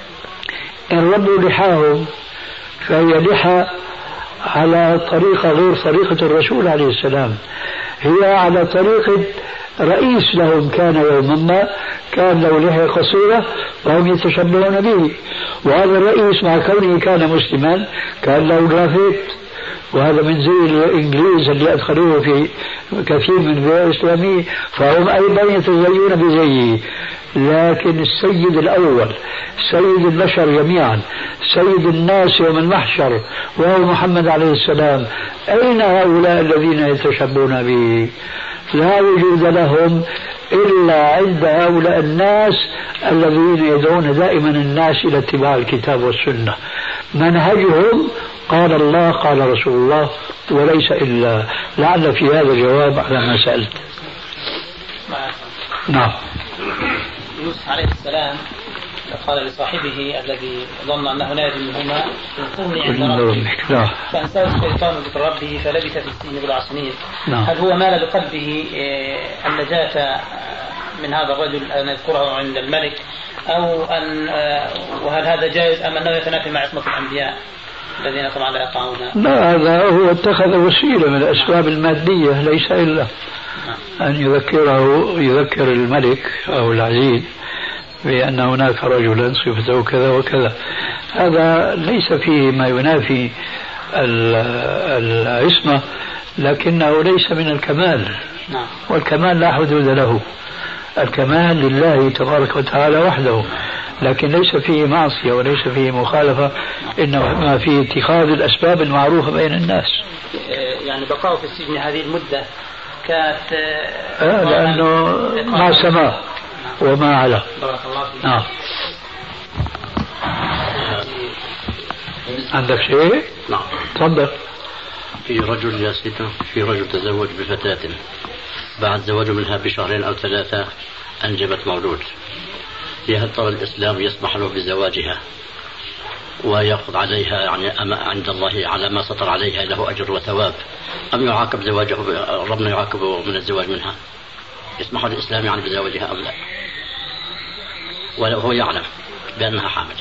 إن ربوا لحاهم فهي لحى على طريقة غير طريقة الرسول عليه السلام، هي على طريقة رئيس لهم كان يوما ما كان له لحية قصيرة وهم يتشبهون به، وهذا الرئيس مع كونه كان مسلما كان له جرافيت، وهذا من زي الإنجليز اللي أدخلوه في كثير من البلاد الإسلامية، فهم أيضا يتزيون بزيه. لكن السيد الأول سيد البشر جميعا سيد الناس يوم المحشر وهو محمد عليه السلام، أين هؤلاء الذين يتشبهون به؟ لا وجود لهم إلا عند هؤلاء الناس الذين يدعون دائما الناس إلى اتباع الكتاب والسنة، منهجهم قال الله قال رسول الله وليس إلا. لعل في هذا جواب على ما سألت. نعم. يوسف عليه السلام قال لصاحبه الذي ظن أنه ناجي منهما انصرني عند ربي فأنساه الشيطان ذكر ربه فلبث في السجن بضع سنين. هل هو مال بقلبه النجاة من هذا الرجل أن يذكره عند الملك، أو أن وهل هذا جائز أم أنه يتنافي مع عصمة الأنبياء الذين طبعا لا يقعون؟ لا، هذا هو اتخذ وسيلة من الأسباب المادية، ليس إلا أن يذكر الملك أو العزيز بأن هناك رجلا صفته كذا وكذا. هذا ليس فيه ما ينافي العصمة، لكنه ليس من الكمال، والكمال لا حدود له، الكمال لله تبارك وتعالى وحده، لكن ليس فيه معصية وليس فيه مخالفة، إنما فيه اتخاذ الأسباب المعروفة بين الناس. يعني بقاء في السجن هذه المدة كانت لأنه ما سما وما على. بارك الله فيك. نعم. عندك شيء؟ نعم. تفضل. في رجل يا سيدنا، في رجل تزوج بفتاة، بعد زواجه منها بشهرين أو 3 أنجبت مولود. هل ترى الإسلام يسمح له بزواجها ويأخذ عليها يعني عند الله على ما سطر عليها له أجر وثواب، أم يعاقب زواجه ربنا يعاقبه من الزواج منها؟ يسمح الإسلام يعني بزواجها أم لا؟ ولو هو يعلم بأنها حامل.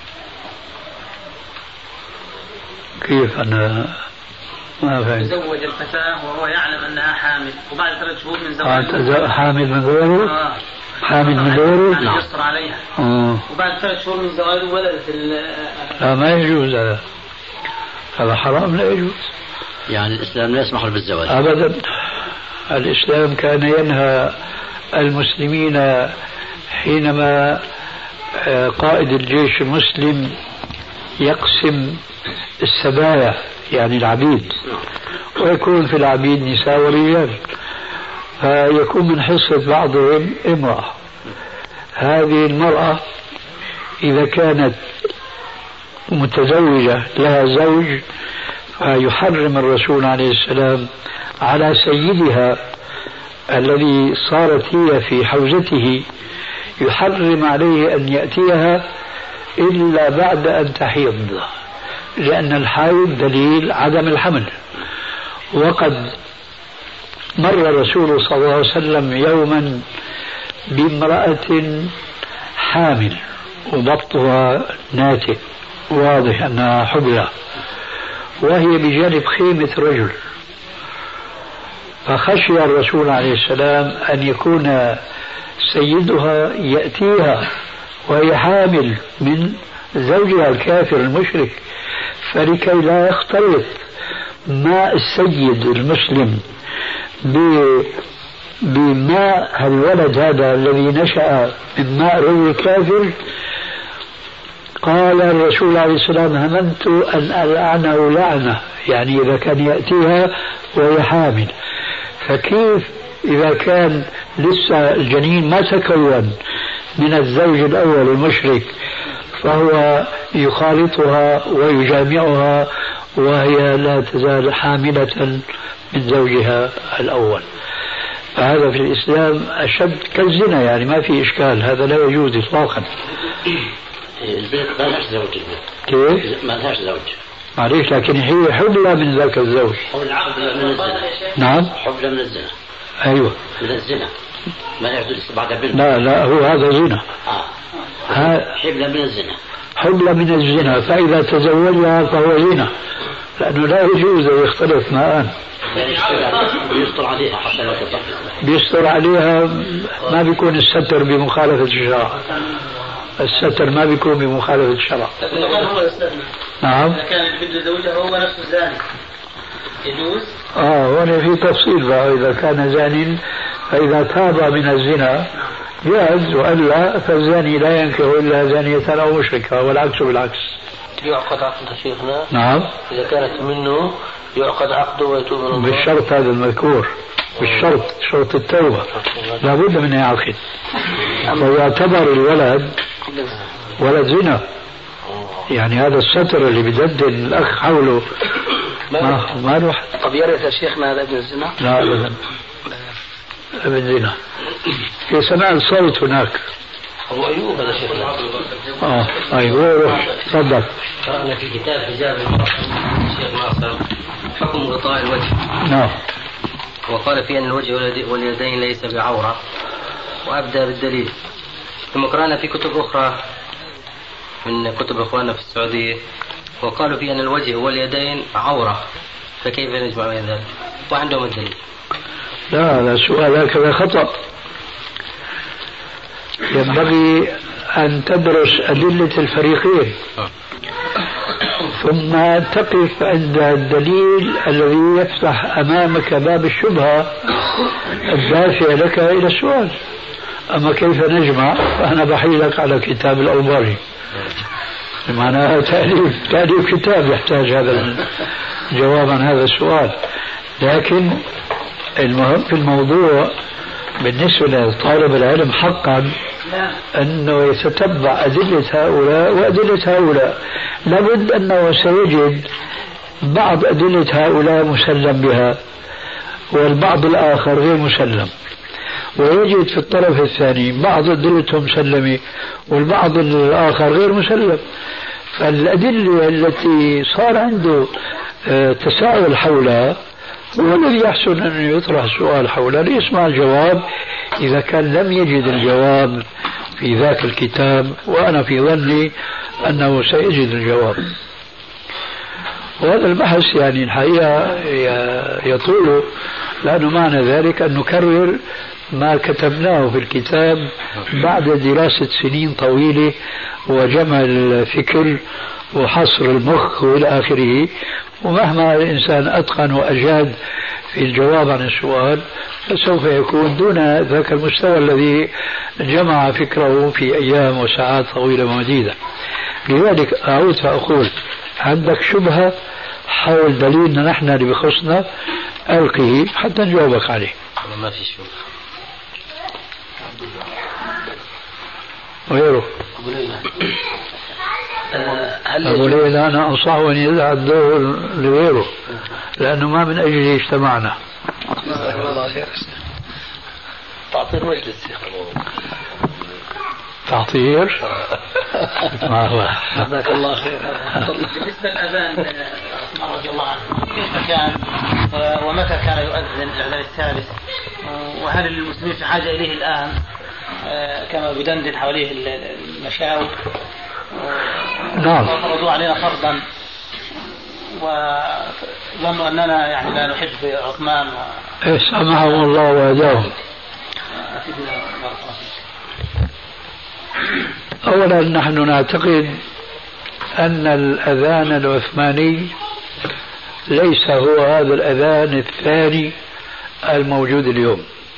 كيف؟ أنا ما فهمت. تزوج الفتاة وهو يعلم أنها حامل، وبعد 3 شهور من زواجها حامل من غيره؟ حامل من غيره؟ نعم. يسطر عليها. وبعد 3 شهور من زواجه ولدت لا، ما يجوز هذا حرام، لا يجوز. يعني الإسلام لا يسمح بالزواج أبدا. الإسلام كان ينهى المسلمين حينما قائد الجيش المسلم يقسم السبايا يعني العبيد، ويكون في العبيد نساء ورجال، فيكون من حصة بعضهم امرأة. هذه المرأة إذا كانت متزوجة لها زوج، فيحرم الرسول عليه السلام على سيدها الذي صارت هي في حوزته، يحرم عليه أن يأتيها إلا بعد أن تحيض، لأن الحيض دليل عدم الحمل. وقد مر الرسول صلى الله عليه وسلم يوما بامرأة حامل وبطها ناتئ واضح أنها حبلى، وهي بجانب خيمة رجل، فخشي الرسول عليه السلام أن يكون سيدها يأتيها وهي حامل من زوجها الكافر المشرك، فلكي لا يختلط ماء السيد المسلم بماء الولد هذا الذي نشأ من ماء رجل الكافر، قال الرسول عليه السلام: هممت أن ألعنه لعنة، يعني إذا كان يأتيها وهي حامل، فكيف إذا كان لسه الجنين ما تكون من الزوج الأول المشرك، فهو يخالطها ويجامعها وهي لا تزال حاملة من زوجها الأول. فهذا في الإسلام أشد كالزنا، يعني ما في إشكال، هذا لا يجوز إطلاقا. البنت ما لهاش زوج. كيف؟ ما لهاش زوج. معليش، لكن هي حبلى من ذاك الزوج. حبلى من الزنا. نعم. حبلى من الزنا. أيوة. من الزنا. ما يحدث لسه بعد بنت. لا هو هذا زنا. حبلى من الزنا. حبلى من الزنا، فإذا تزوجها فهو زنا، لأنه لا يجوز أن يختلط معان. بيستر عليها حتى لا تطلع. بيستر عليها، ما بيكون الستر بمخالفة الشرع. الستر ما بيكون بمخالفة الشرع. نعم. إذا كان بده زوجها هو نفسه زاني يجوز؟ هنا في تفصيل بقى، إذا كان زاني فإذا تاب من الزنا جاز، وإلا فالزاني لا ينكح إلا زانية أو مشركة، والعكس بالعكس. يعقد عقد شيخنا؟ نعم. إذا كانت منه يعقد عقده ويتوب من الله بالشرط هذا المذكور، بالشرط، شرط التوبة لا بد من يعقد، ويعتبر الولد ولد زنا، يعني هذا الستر اللي بددل الأخ حوله ما له. طب يرث شيخنا هذا ابن الزنا؟ لا أبدا، ابن زنا. في سماع الصوت هناك. أبو أيوب هذا شيخنا. أيوه تفضل. قرأنا في كتاب حجاب الشيخ ناصر حكم غطاء الوجه. نعم. وقال فيه أن الوجه واليدين ليس بعورة، وأبدأ بالدليل. ثم قرأنا في كتب أخرى من كتب إخواننا في السعودية، وقالوا فيه أن الوجه واليدين عورة، فكيف نجمع بين ذلك؟ وعندهم الدليل. لا، هذا سؤال هكذا خطأ. ينبغي أن تدرس أدلة الفريقين ثم تقف عند الدليل الذي يفتح أمامك باب الشبهة الدافع لك إلى السؤال. أما كيف نجمع فأنا بحيلك على كتاب الأوباري، معناها تأليف كتاب يحتاج هذا الجواب عن هذا السؤال. لكن المهم في الموضوع بالنسبة لطالب العلم حقا أنه يتتبع أدلة هؤلاء وأدلة هؤلاء. لابد أنه سيجد بعض أدلة هؤلاء مسلم بها والبعض الآخر غير مسلم، ويجد في الطرف الثاني بعض أدلتهم مسلمة والبعض الآخر غير مسلم. فالأدلة التي صار عنده تساؤل حولها هو الذي يحسن أن يطرح السؤال حولها ليسمع الجواب إذا كان لم يجد الجواب في ذاك الكتاب، وأنا في ظني أنه سيجد الجواب. وهذا البحث يعني الحقيقة يطول، لأنه معنى ذلك أن نكرر ما كتبناه في الكتاب بعد دراسة سنين طويلة وجمع الفكر وحصر المخ وإلى آخره. ومهما الإنسان أتقن وأجاد في الجواب عن السؤال فسوف يكون دون ذاك المستوى الذي جمع فكره في أيام وساعات طويلة ومديدة. لذلك أعود فأقول عندك شبهة حول دليلنا نحن اللي بخصنا ألقه حتى نجاوبك عليه. ما في شبهة. غيره أبو ليلى أنا أنصحه أن يدع الدور لغيره لأنه ما من أجله اجتمعنا. تعطير مجلس تعطير ما هو. جزاك الله خير. بالنسبة للأذان رضي الله عنه كيف كان ومتى كان يؤذن الأذان الثالث، وهل المسلمين في حاجة إليه الآن كما بدندن حواليه المشاوي وفرضوا علينا فرضا وظنوا أننا يعني لا نحب عثمان سامحهم الله وهداهم. أولا نحن نعتقد أن الأذان العثماني ليس هو هذا الأذان الثاني الموجود اليوم،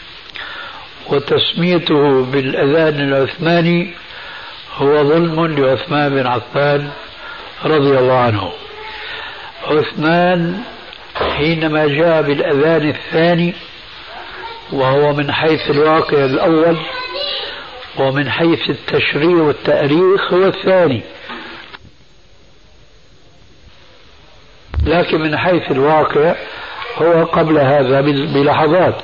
وتسميته بالأذان العثماني هو ظلم لعثمان بن عفان رضي الله عنه. عثمان حينما جاء بالأذان الثاني وهو من حيث الواقع الأول ومن حيث التشريع والتاريخ هو الثاني، لكن من حيث الواقع هو قبل هذا بلحظات.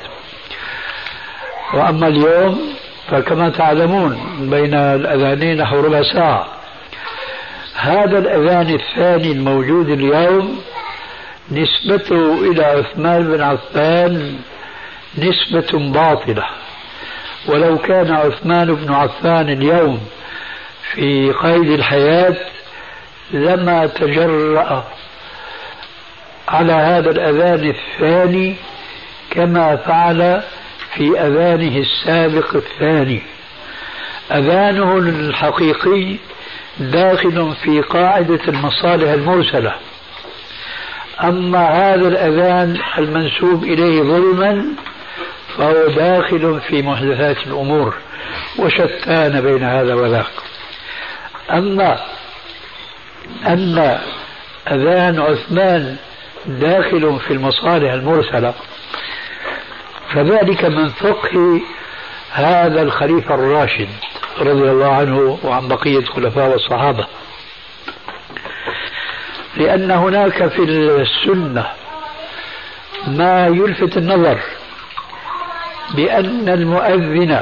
وأما اليوم فكما تعلمون بين الأذانين نحو ربع ساعة. هذا الأذان الثاني الموجود اليوم نسبته إلى عثمان بن عفان نسبة باطلة، ولو كان عثمان بن عفان اليوم في قيد الحياة لما تجرأ على هذا الأذان الثاني كما فعل في أذانه السابق الثاني. أذانه الحقيقي داخل في قاعدة المصالح المرسلة، أما هذا الأذان المنسوب إليه ظلما فهو داخل في محدثات الأمور وشتان بين هذا وذاك. أما أن أذان عثمان داخل في المصالح المرسلة فذلك من فقه هذا الخليفة الراشد رضي الله عنه وعن بقية خلفاء والصحابة، لأن هناك في السنة ما يلفت النظر بأن المؤذن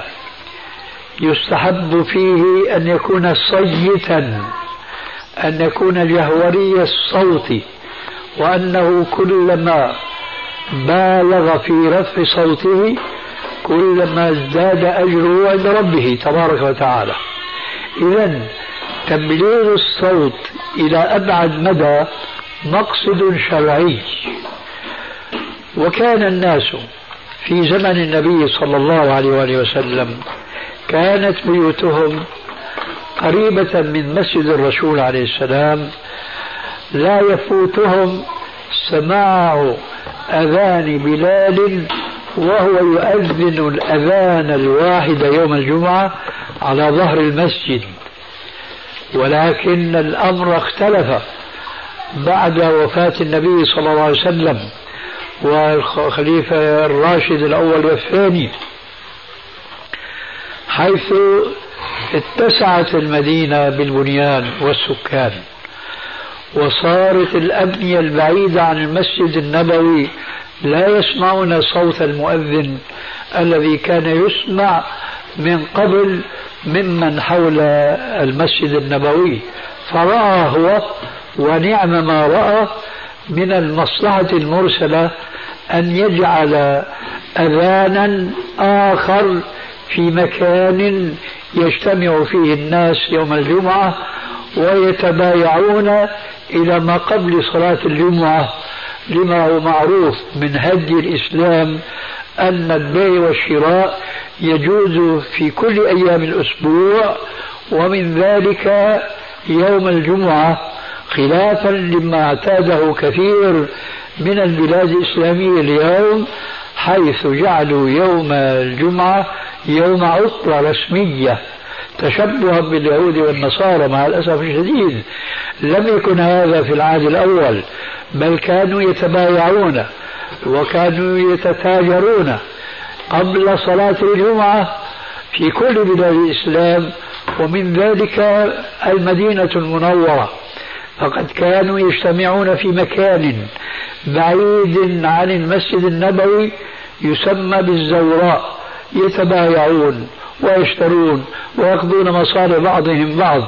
يستحب فيه أن يكون صيتا، أن يكون جهوري الصوت، وأنه كلما بالغ في رفع صوته كلما ازداد أجره عند ربه تبارك وتعالى. إذن تبليغ الصوت إلى أبعد مدى مقصد شرعي. وكان الناس في زمن النبي صلى الله عليه وآله وسلم كانت بيوتهم قريبة من مسجد الرسول عليه السلام، لا يفوتهم سماع أذان بلال وهو يؤذن الأذان الواحد يوم الجمعة على ظهر المسجد. ولكن الأمر اختلف بعد وفاة النبي صلى الله عليه وسلم والخليفة الراشد الأول والثاني، حيث اتسعت المدينة بالبنيان والسكان، وصارت الأبنية البعيدة عن المسجد النبوي لا يسمعون صوت المؤذن الذي كان يسمع من قبل ممن حول المسجد النبوي. فرأى هو ونعم ما رأى من المصلحة المرسلة أن يجعل أذانا آخر في مكان يجتمع فيه الناس يوم الجمعة ويتبايعون إلى ما قبل صلاة الجمعة، لما هو معروف من هدي الإسلام أن البيع والشراء يجوز في كل أيام الأسبوع، ومن ذلك يوم الجمعة، خلافا لما اعتاده كثير من البلاد الإسلامية اليوم، حيث جعلوا يوم الجمعة يوم عطلة رسمية تشبها باليهود والنصارى. مع الأسف الشديد لم يكن هذا في العهد الأول، بل كانوا يتبايعون وكانوا يتتاجرون قبل صلاة الجمعة في كل بلاد الإسلام، ومن ذلك المدينة المنورة، فقد كانوا يجتمعون في مكان بعيد عن المسجد النبوي يسمى بالزوراء، يتبايعون ويشترون ويأخذون مصالح بعضهم بعض،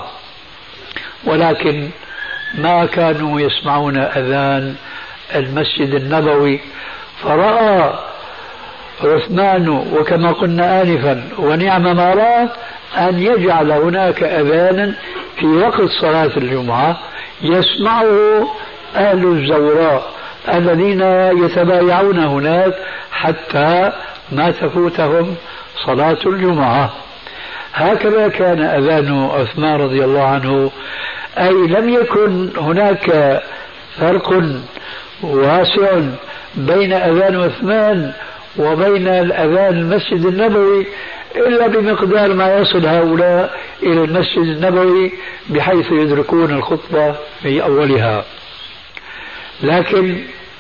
ولكن ما كانوا يسمعون أذان المسجد النبوي. فرأى عثمان، وكما قلنا آنفا ونعم ما رأى، أن يجعل هناك أذانا في وقت صلاة الجمعة يسمعه أهل الزوراء الذين يتبايعون هناك حتى ما تفوتهم صلاة الجمعة. هكذا كان أذان عثمان رضي الله عنه، أي لم يكن هناك فرق واسع بين أذان عثمان وبين الأذان المسجد النبوي إلا بمقدار ما يصل هؤلاء إلى المسجد النبوي بحيث يدركون الخطبة في أولها. لكن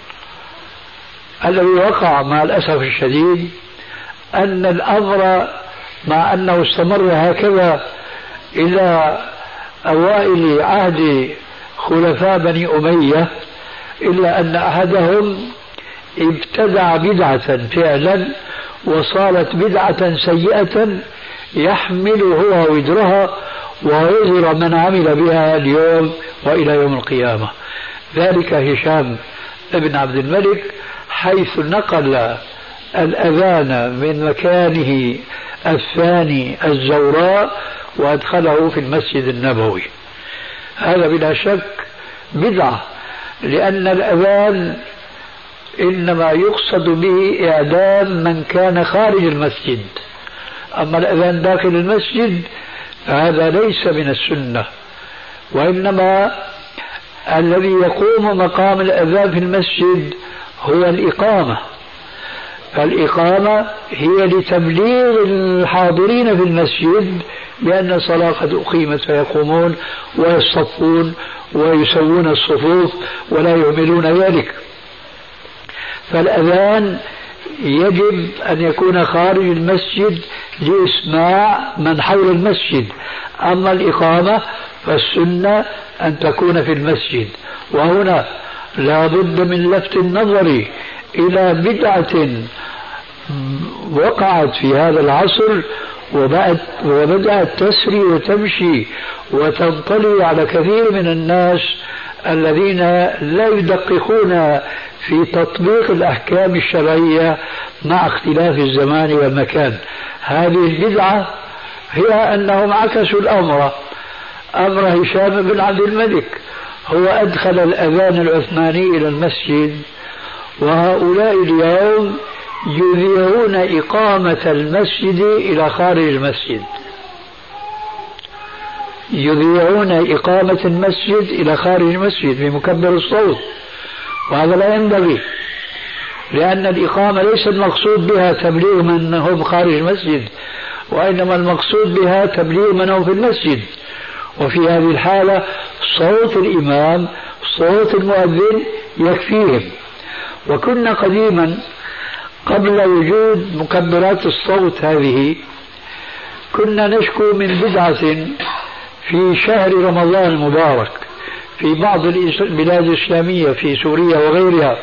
الذي وقع مع الأسف الشديد أن الأمر مع أنه استمر هكذا إلى أوائل عهد خلفاء بني أمية، إلا أن أحدهم ابتدع بدعة فعلا وصارت بدعة سيئة يحمل هو وزرها ووزر من عمل بها اليوم وإلى يوم القيامة. ذلك هشام ابن عبد الملك، حيث نقل الأذان من مكانه الثاني الزوراء وأدخله في المسجد النبوي. هذا بلا شك بدعة، لأن الأذان إنما يقصد به إعلام من كان خارج المسجد، أما الأذان داخل المسجد فهذا ليس من السنة، وإنما الذي يقوم مقام الأذان في المسجد هو الإقامة. فالإقامة هي لتبليغ الحاضرين في المسجد بأن الصلاة قد أقيمت، فيقومون ويصطفون ويسوون الصفوف ولا يهملون ذلك. فالأذان يجب أن يكون خارج المسجد لإسماع من حول المسجد، أما الإقامة فالسنة أن تكون في المسجد. وهنا لا بد من لفت النظر إلى بدعة وقعت في هذا العصر وبدأت تسري وتمشي وتنطلي على كثير من الناس الذين لا يدققون في تطبيق الأحكام الشرعية مع اختلاف الزمان والمكان. هذه البدعة هي أنهم عكسوا الأمر. أمر هشام بن عبد الملك هو أدخل الأذان العثماني إلى المسجد، وهؤلاء اليوم يذيعون إقامة المسجد إلى خارج المسجد، يذيعون إقامة المسجد إلى خارج المسجد بمكبر الصوت، وهذا لا ينبغي، لأن الإقامة ليس المقصود بها تبليغ من هم خارج المسجد، وإنما المقصود بها تبليغ من هم في المسجد. وفي هذه الحالة صوت الإمام صوت المؤذن يكفيهم. وكنا قديما قبل وجود مكبرات الصوت هذه كنا نشكو من بدعة في شهر رمضان المبارك في بعض البلاد الإسلامية في سوريا وغيرها،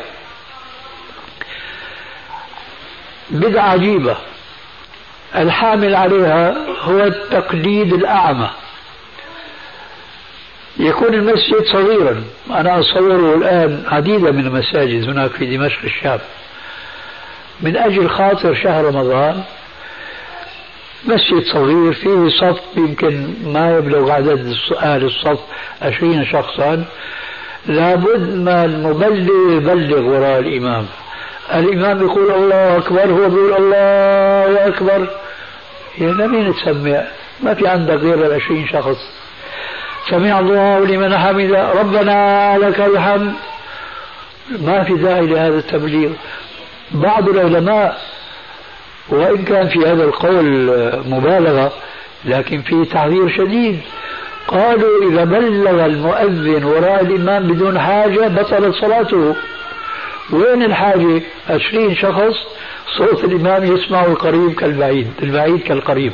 بدعة عجيبة الحامل عليها هو التقليد الأعمى. يكون المسجد صغيرا، أنا أصوره الآن عديدة من المساجد هناك في دمشق الشام، من أجل خاطر شهر رمضان مسجد صغير فيه صف يمكن ما يبلغ عدد أهل الصف 20 شخصا، لابد ما المبلغ يبلغ وراء الإمام. الإمام يقول الله أكبر، هو يقول الله أكبر، يعني مين تسمع؟ ما في عندك غير 20 شخص. سمع الله لمن حمده ربنا لك الحمد، ما في داعي لهذا التبليغ. بعض العلماء وإن كان في هذا القول مبالغة لكن فيه تحذير شديد، قالوا إذا بلغ المؤذن وراء الإمام بدون حاجة بطلت صلاته. وين الحاجة؟ 20 شخص صوت الإمام يسمع القريب كالبعيد، البعيد كالقريب.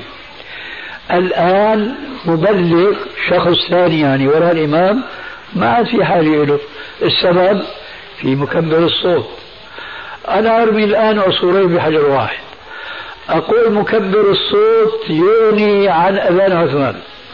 الآن مبلغ شخص ثاني يعني وراء الإمام ما عاد في حاجة له. السبب في مكبر الصوت. أنا أرمي الآن عصفورين بحجر واحد، أقول مكبر الصوت يغني عن أذان عثمان،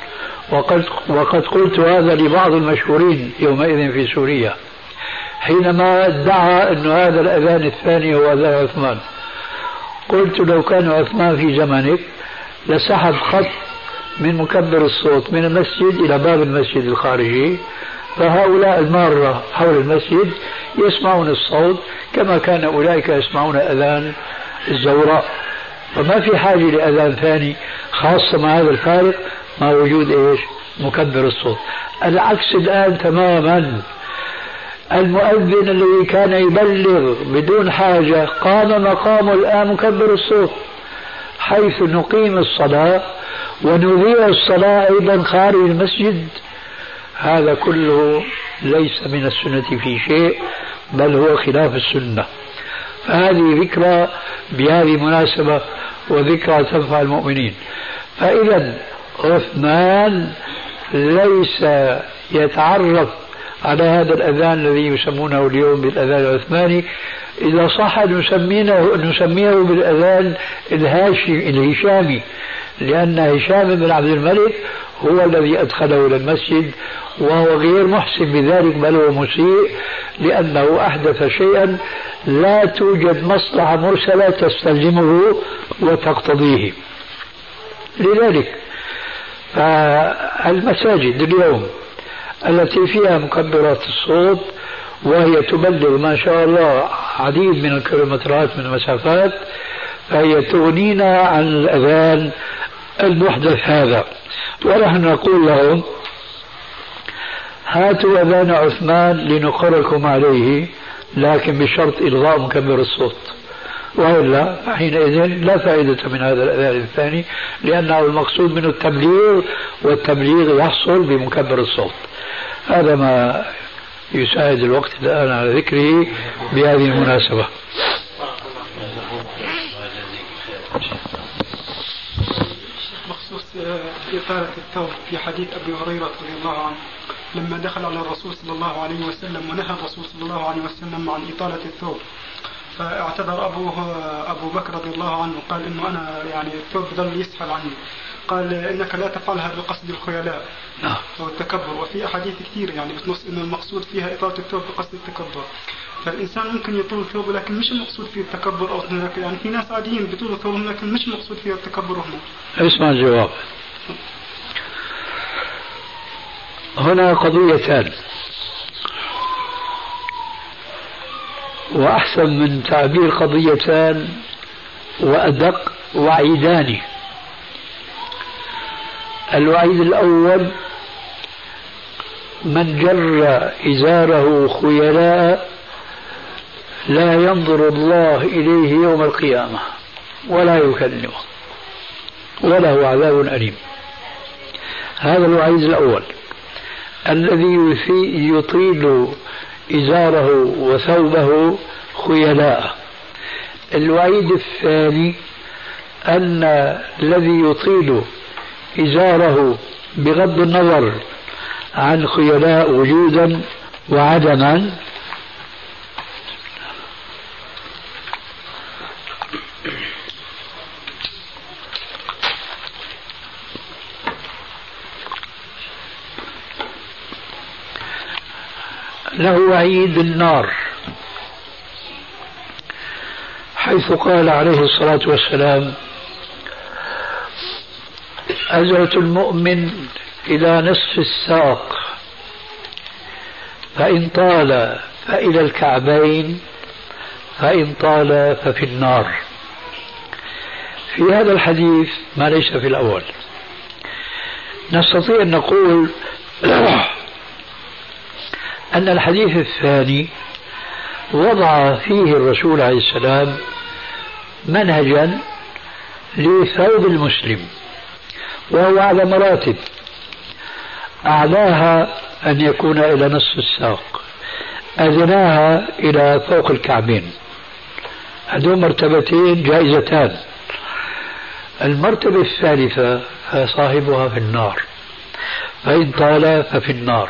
وقد قلت هذا لبعض المشهورين يومئذ في سوريا حينما ادعى أن هذا الأذان الثاني هو أذان عثمان. قلت لو كان عثمان في زمنك لسحب خط من مكبر الصوت من المسجد إلى باب المسجد الخارجي، فهؤلاء المارة حول المسجد يسمعون الصوت كما كان أولئك يسمعون أذان الزوراء، فما في حاجة لأذان ثاني، خاصة مع هذا الفارق مع وجود إيش؟ مكبر الصوت. العكس الآن تماما، المؤذن الذي كان يبلغ بدون حاجة قام مقامه الآن مكبر الصوت، حيث نقيم الصلاة ونذيع الصلاة أيضا خارج المسجد. هذا كله ليس من السنة في شيء، بل هو خلاف السنة. فهذه ذكرى بهذه المناسبة وذكرى تنفع المؤمنين. فإذا عثمان ليس يتعرف على هذا الأذان الذي يسمونه اليوم بالأذان العثماني، إذا صح نسميه بالأذان الهشامي، لأن هشام بن عبد الملك هو الذي أدخله إلى المسجد، وهو غير محسن بذلك بل هو مسيء، لأنه أحدث شيئا لا توجد مصلحة مرسلة تستلزمه وتقتضيه. لذلك فالمساجد اليوم التي فيها مكبرات الصوت وهي تبلغ ما شاء الله عديد من الكيلومترات من المسافات، فهي تغنينا عن الأذان المحدث هذا. ونحن نقول لهم هاتوا أذان عثمان لنقركم عليه، لكن بشرط إلغاء مكبر الصوت، وإلا حينئذ لا فائدة من هذا الأذان الثاني، لأنه المقصود منه التبليغ، والتبليغ يحصل بمكبر الصوت. هذا ما يساعد الوقت الآن على ذكره بهذه المناسبة. بخصوص إطالة الثوب في حديث أبي هريرة رضي الله عنه لما دخل على الرسول صلى الله عليه وسلم ونهى الرسول صلى الله عليه وسلم عن إطالة الثوب، فاعتذر أبو بكر رضي الله عنه، قال إنه أنا يعني الثوب ظل يسحل عني، قال إنك لا تفعلها بقصد الخيلاء أو التكبر. وفي أحاديث كثير يعني بتنص إنه المقصود فيها إطالة الثوب بقصد التكبر. فالإنسان ممكن يطول ثوبه لكن مش المقصود فيه التكبر، أو يعني في ناس عاديين بيطولوا ثوبهم لكن مش المقصود فيه التكبر هنا. اسمع الجواب. هنا قضيتان، وأحسن من تعبير قضيتان وأدق وعيدان. الوعيد الأول من جر إزاره خيلاء لا ينظر الله إليه يوم القيامة ولا يكلمه وله عذاب أليم. هذا الوعيد الأول الذي يطيل إزاره وثوبه خيلاء. الوعيد الثاني أن الذي يطيل إزاره بغض النظر عن خيلاء وجودا وعدما له وعيد النار، حيث قال عليه الصلاة والسلام: أزرة المؤمن إلى نصف الساق، فإن طال فإلى الكعبين، فإن طال ففي النار. في هذا الحديث ما ليس في الأول. نستطيع أن نقول أن الحديث الثاني وضع فيه الرسول عليه السلام منهجا لثوب المسلم، وهو على مراتب. أعلاها أن يكون إلى نصف الساق، أدناها إلى فوق الكعبين. هذول مرتبتين جائزتان. المرتبة الثالثة صاحبها في النار، فإن طال ففي النار.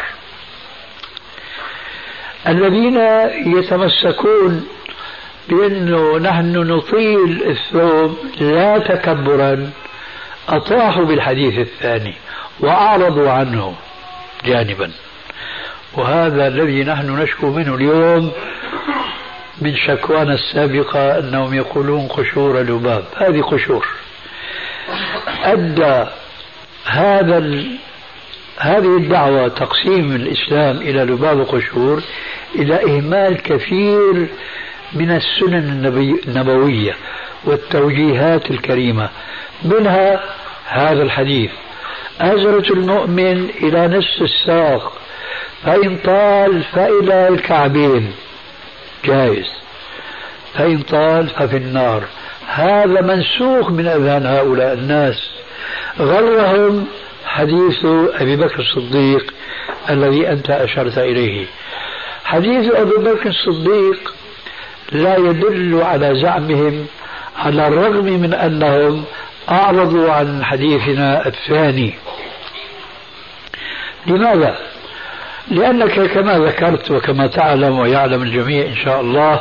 الذين يتمسكون بأنه نحن نطيل الثوب لا تكبرا أطاحوا بالحديث الثاني وأعرضوا عنه جانبا، وهذا الذي نحن نشكو منه اليوم من شكوانا السابقة أنهم يقولون قشور لباب. هذه قشور. أدى هذه الدعوة تقسيم الإسلام إلى لباب وقشور إلى إهمال كثير من السنن النبوية والتوجيهات الكريمة، منها هذا الحديث: أزرة المؤمن إلى نصف الساق، فإن طال فإلى الكعبين، جائز، فإن طال ففي النار. هذا منسوخ من أذهان هؤلاء الناس، غرهم حديث أبي بكر الصديق الذي أنت أشرت إليه. حديث أبي بكر الصديق لا يدل على زعمهم، على الرغم من أنهم أعرضوا عن حديثنا الثاني. لماذا؟ لأنك كما ذكرت وكما تعلم ويعلم الجميع إن شاء الله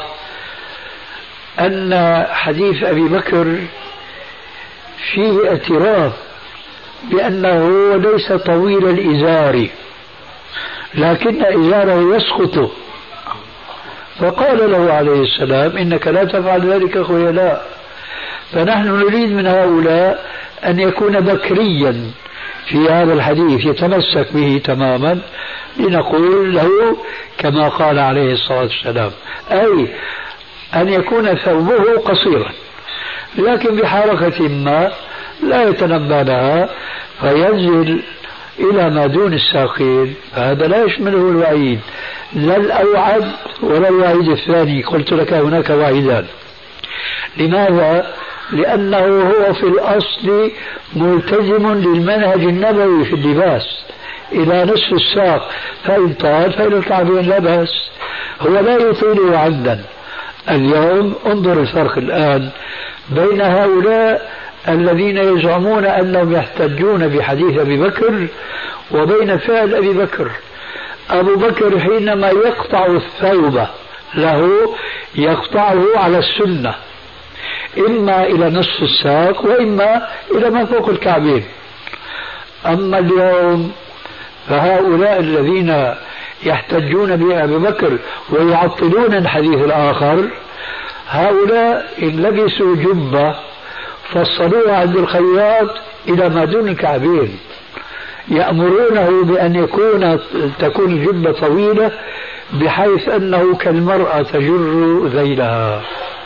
أن حديث أبي بكر فيه اعتراف بأنه ليس طويل الإزار، لكن إزاره يسقط، فقال له عليه السلام: إنك لا تفعل ذلك خيلاء. فنحن نريد من هؤلاء أن يكون بكريا في هذا الحديث يتمسك به تماما، لنقول له كما قال عليه الصلاة والسلام، أي أن يكون ثوبه قصيرا لكن بحركة ما لا يتنبه لها فينزل إلى ما دون الساقين، فهذا لا يشمله الوعيد، لا الأوعد ولا الوعيد الثاني. قلت لك هناك وعيدان. لماذا؟ لأنه هو في الأصل ملتزم للمنهج النبوي في اللباس إلى نصف الساق، فإن طال فإلى الكعبين لا بأس، هو لا يطيله عمدا. اليوم انظر الفرق الآن بين هؤلاء الذين يزعمون أنهم يحتجون بحديث أبي بكر وبين فعل أبي بكر. أبو بكر حينما يقطع الثوب له يقطعه على السنة، إما إلى نصف الساق وإما إلى ما فوق الكعبين. أما اليوم فهؤلاء الذين يحتجون بأبي بكر ويعطلون الحديث الآخر، هؤلاء إن لبسوا جبة فصلوها عند الخياط إلى ما دون الكعبين، يأمرونه بأن تكون الجبة طويلة بحيث أنه كالمرأة تجر ذيلها،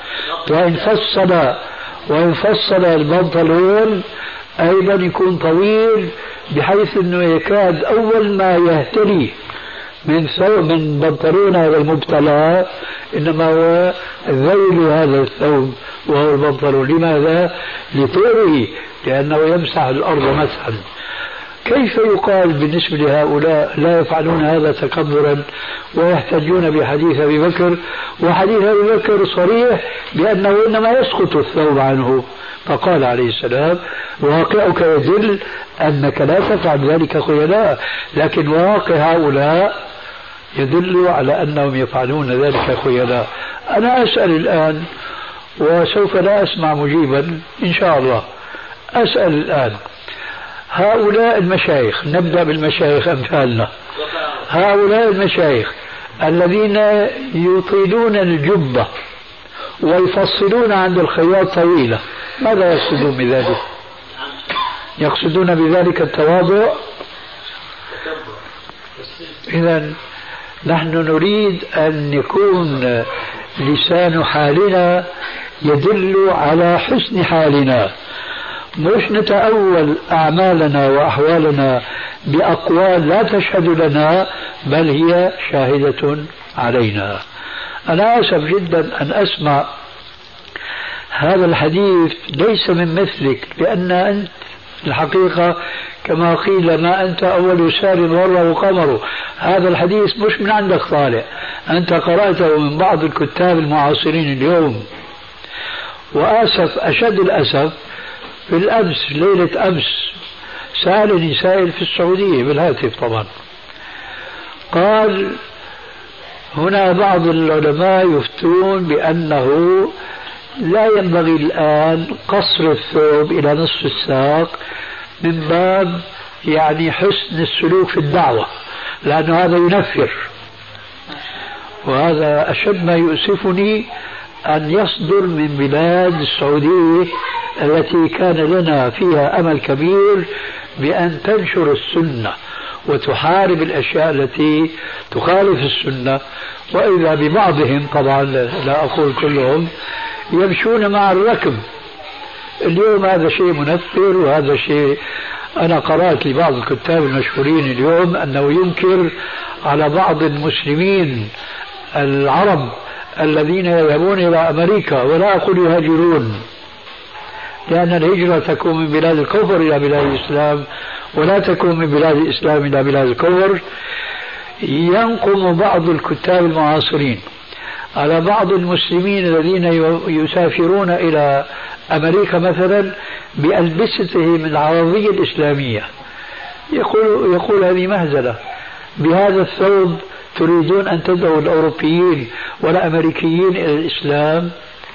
وإن فصل البنطلون أيضا يكون طويل بحيث أنه يكاد أول ما يهتري من بنطلون هذا المبتلى إنما هو ذيل هذا الثوب وهو البنطلون. لماذا؟ لطوله، لأنه يمسح الأرض مسحا. كيف يقال بالنسبة لهؤلاء لا يفعلون هذا تكبرا ويحتجون بحديث أبي بكر، وحديث أبي بكر صريح بأنه إنما يسقط الثوب عنه؟ فقال عليه السلام: واقعك يدل أنك لا تفعل ذلك خيلاء، لكن واقع هؤلاء يدل على أنهم يفعلون ذلك خيلاء. أنا أسأل الآن وسوف لا أسمع مجيبا إن شاء الله. أسأل الآن هؤلاء المشايخ، نبدأ بالمشايخ أمثالنا، هؤلاء المشايخ الذين يطيلون الجبة ويفصلون عند الخياط طويلة، ماذا يقصدون بذلك؟ يقصدون بذلك التواضع؟ إذن نحن نريد أن يكون لسان حالنا يدل على حسن حالنا، مش نتأول أعمالنا وأحوالنا بأقوال لا تشهد لنا بل هي شاهدة علينا. أنا آسف جدا أن أسمع هذا الحديث ليس من مثلك، لأن أنت الحقيقة كما قيل: ما أنت أول سار وره قمر. هذا الحديث مش من عندك طالع، أنت قرأته من بعض الكتاب المعاصرين اليوم. وآسف أشد الأسف، في الأمس ليلة أمس سألني سائل في السعودية بالهاتف طبعا، قال: هنا بعض العلماء يفتون بأنه لا ينبغي الآن قصر الثوب إلى نصف الساق من باب يعني حسن السلوك في الدعوة، لأن هذا ينفر. وهذا أشد ما يؤسفني أن يصدر من بلاد السعودية التي كان لنا فيها أمل كبير بأن تنشر السنة وتحارب الأشياء التي تخالف السنة، وإذا ببعضهم طبعا لا أقول كلهم يمشون مع الركب. اليوم هذا شيء منفر، وهذا شيء أنا قرأت لبعض الكتاب المشهورين اليوم أنه ينكر على بعض المسلمين العرب الذين يذهبون إلى أمريكا، ولا أقول يهاجرون، لأن الهجرة تكون من بلاد الكفر إلى بلاد الإسلام، ولا تكون من بلاد الإسلام إلى بلاد الكفر. ينقم بعض الكتاب المعاصرين على بعض المسلمين الذين يسافرون إلى أمريكا مثلا بألبستهم العربية الإسلامية، يقول هذه مهزلة، بهذا الثوب تريدون أن تدعوا الأوروبيين والأمريكيين إلى الإسلام؟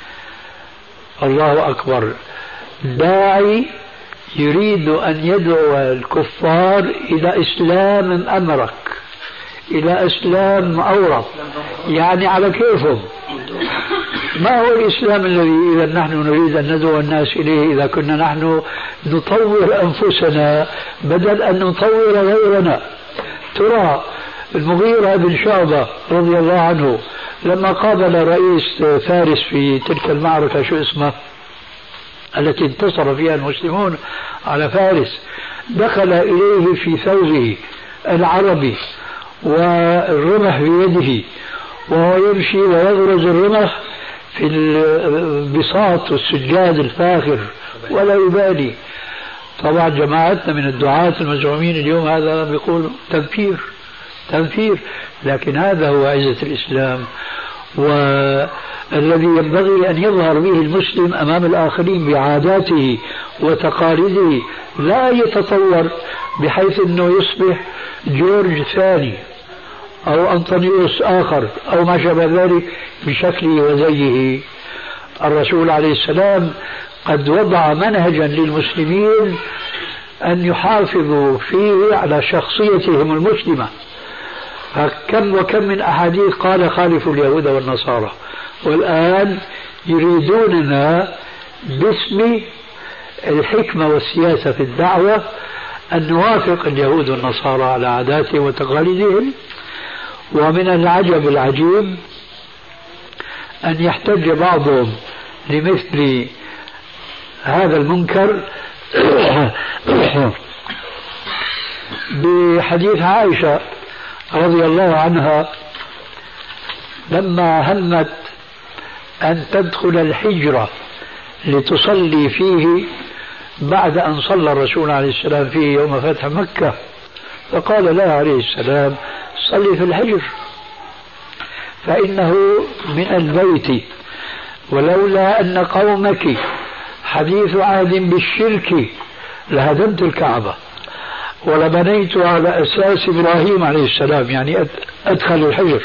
الله أكبر. داعي يريد أن يدعو الكفار إلى إسلام أمرك، إلى إسلام مأورق، يعني على كيفهم. ما هو الإسلام الذي إذا نحن نريد أن ندعو الناس إليه إذا كنا نحن نطور أنفسنا بدل أن نطور غيرنا؟ ترى المغيرة بن شعبة رضي الله عنه لما قابل رئيس فارس في تلك المعركة شو اسمه التي انتصر فيها المسلمون على فارس، دخل إليه في ثوبه العربي والرمح بيده، وهو يمشي ويغرز الرمح في البساط والسجاد الفاخر ولا يبالي. طبعا جماعتنا من الدعاة المزعومين اليوم هذا بيقول تنفير، لكن هذا هو عزة الإسلام، والذي ينبغي أن يظهر به المسلم أمام الآخرين بعاداته وتقاليده، لا يتطور بحيث أنه يصبح جورج ثاني أو أنطونيوس آخر أو ما شابه ذلك بشكله وزيه. الرسول عليه السلام قد وضع منهجا للمسلمين أن يحافظوا فيه على شخصيتهم المسلمة. كم وكم من أحاديث قال: خالفوا اليهود والنصارى، والآن يريدوننا باسم الحكمة والسياسة في الدعوة أن نوافق اليهود والنصارى على عاداتهم وتقاليدهم. ومن العجب العجيب أن يحتج بعضهم لمثل هذا المنكر بحديث عائشة رضي الله عنها لما همت أن تدخل الحجرة لتصلي فيه بعد أن صلى الرسول عليه السلام فيه يوم فتح مكة، فقال لها عليه السلام: صلي في الحجر فإنه من البيت، ولولا أن قومك حديث عهد بالشرك لهدمت الكعبة ولبنيت على أساس إبراهيم عليه السلام، يعني أدخل الحجر،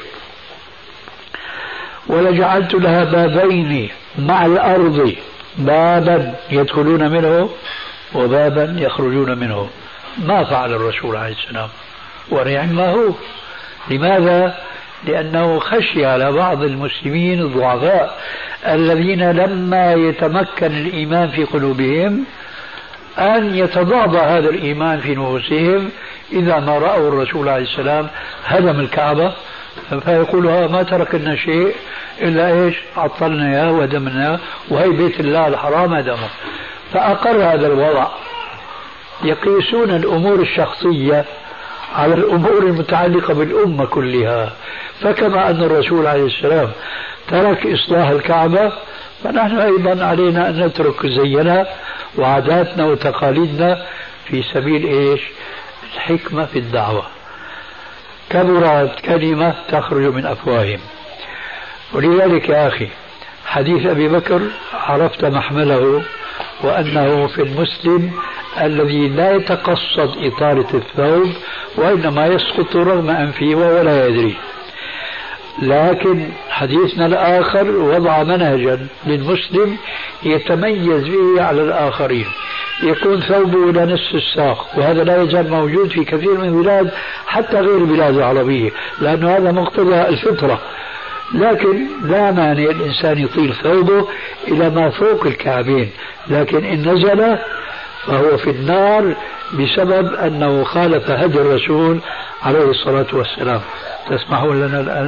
ولجعلت لها بابين مع الأرض، بابا يدخلون منه وبابا يخرجون منه. ما فعل الرسول عليه السلام، ونعم ما هو. لماذا؟ لأنه خشي على بعض المسلمين الضعفاء الذين لما يتمكن الإيمان في قلوبهم أن يتضاضى هذا الإيمان في نفوسهم إذا ما رأوا الرسول عليه السلام هدم الكعبة، فيقولوا ما تركنا شيء إلا إيش؟ عطلنا إياه ودمنا، وهي بيت الله الحرام هدمه. فأقر هذا الوضع. يقيسون الأمور الشخصية على الأمور المتعلقة بالأمة كلها، فكما أن الرسول عليه السلام ترك إصلاح الكعبة، فنحن أيضا علينا أن نترك زينا وعاداتنا وتقاليدنا في سبيل إيش؟ الحكمة في الدعوة. كبرت كلمة تخرج من أفواههم. ولذلك يا أخي حديث أبي بكر عرفت محمله، وأنه في المسلم الذي لا يتقصد إطالة الثوب وإنما يسقط رغم أنفه وهو لا يدري. لكن حديثنا الآخر وضع منهجا للمسلم يتميز به على الآخرين، يكون ثوبه إلى نصف الساق، وهذا لا يزال موجود في كثير من البلاد حتى غير البلاد العربية، لأنه هذا مقتضى الفطرة. لكن لا مانع الإنسان يطيل ثوبه إلى ما فوق الكعبين، لكن إن نزل فهو في النار بسبب أنه خالف هدي الرسول عليه الصلاة والسلام. تسمحون لنا الآن؟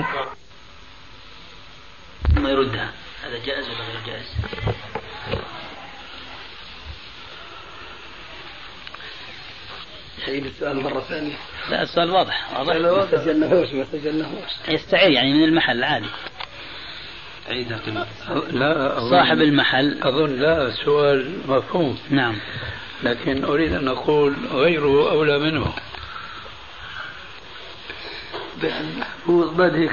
ما يردها، هذا جائز ولا غير جائز؟ عيد السؤال مرة ثانية. لا السؤال واضح. ما سجلناهوش يستعير يعني من المحل عادي. عيدها لا صاحب المحل أظن لا، سؤال مفهوم. نعم. لكن أريد أن أقول غيره أولى منه. هو بعد هيك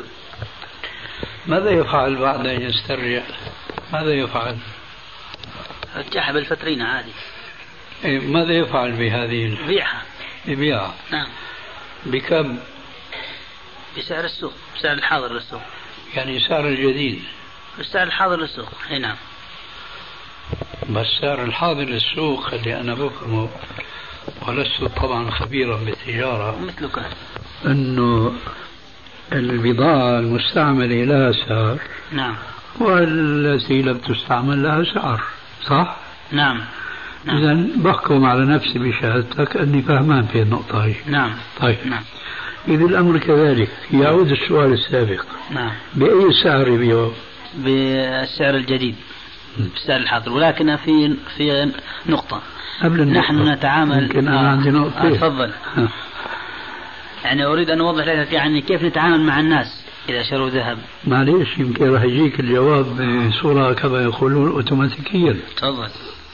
ماذا يفعل بعد أن يسترجع؟ ماذا يفعل؟ رجعها بالفترينة عادي. ماذا يفعل بهذه؟ يبيعها. نعم. بكم؟ بسعر السوق، بسعر الحاضر للسوق. يعني سعر الجديد؟ السعر الحاضر للسوق. اي نعم. بس سعر الحاضر للسوق اللي أنا بفهمه، ولست طبعا خبيرا بالتجارة مثلك، أنه البضاعة المستعملة لها سعر. نعم. والتي لم تستعمل لها سعر، صح؟ نعم. إذا بحكم على نفسي بشهادتك أني فهمان في النقطة هي. نعم. طيب. نعم. إذا الأمر كذلك يعود السؤال السابق. نعم. بأي سعر يبيعه؟ بالسعر الجديد، بالسعر الحاضر، ولكن في نقطة قبل النقطة. نحن نتعامل. يمكن أنا عندي نقطة. تفضل. يعني أريد أن أوضح لك يعني كيف نتعامل مع الناس إذا شروا ذهب. معليش يمكن راح يجيك الجواب بصورة كما يقولون أوتوماتيكيا. تفضل.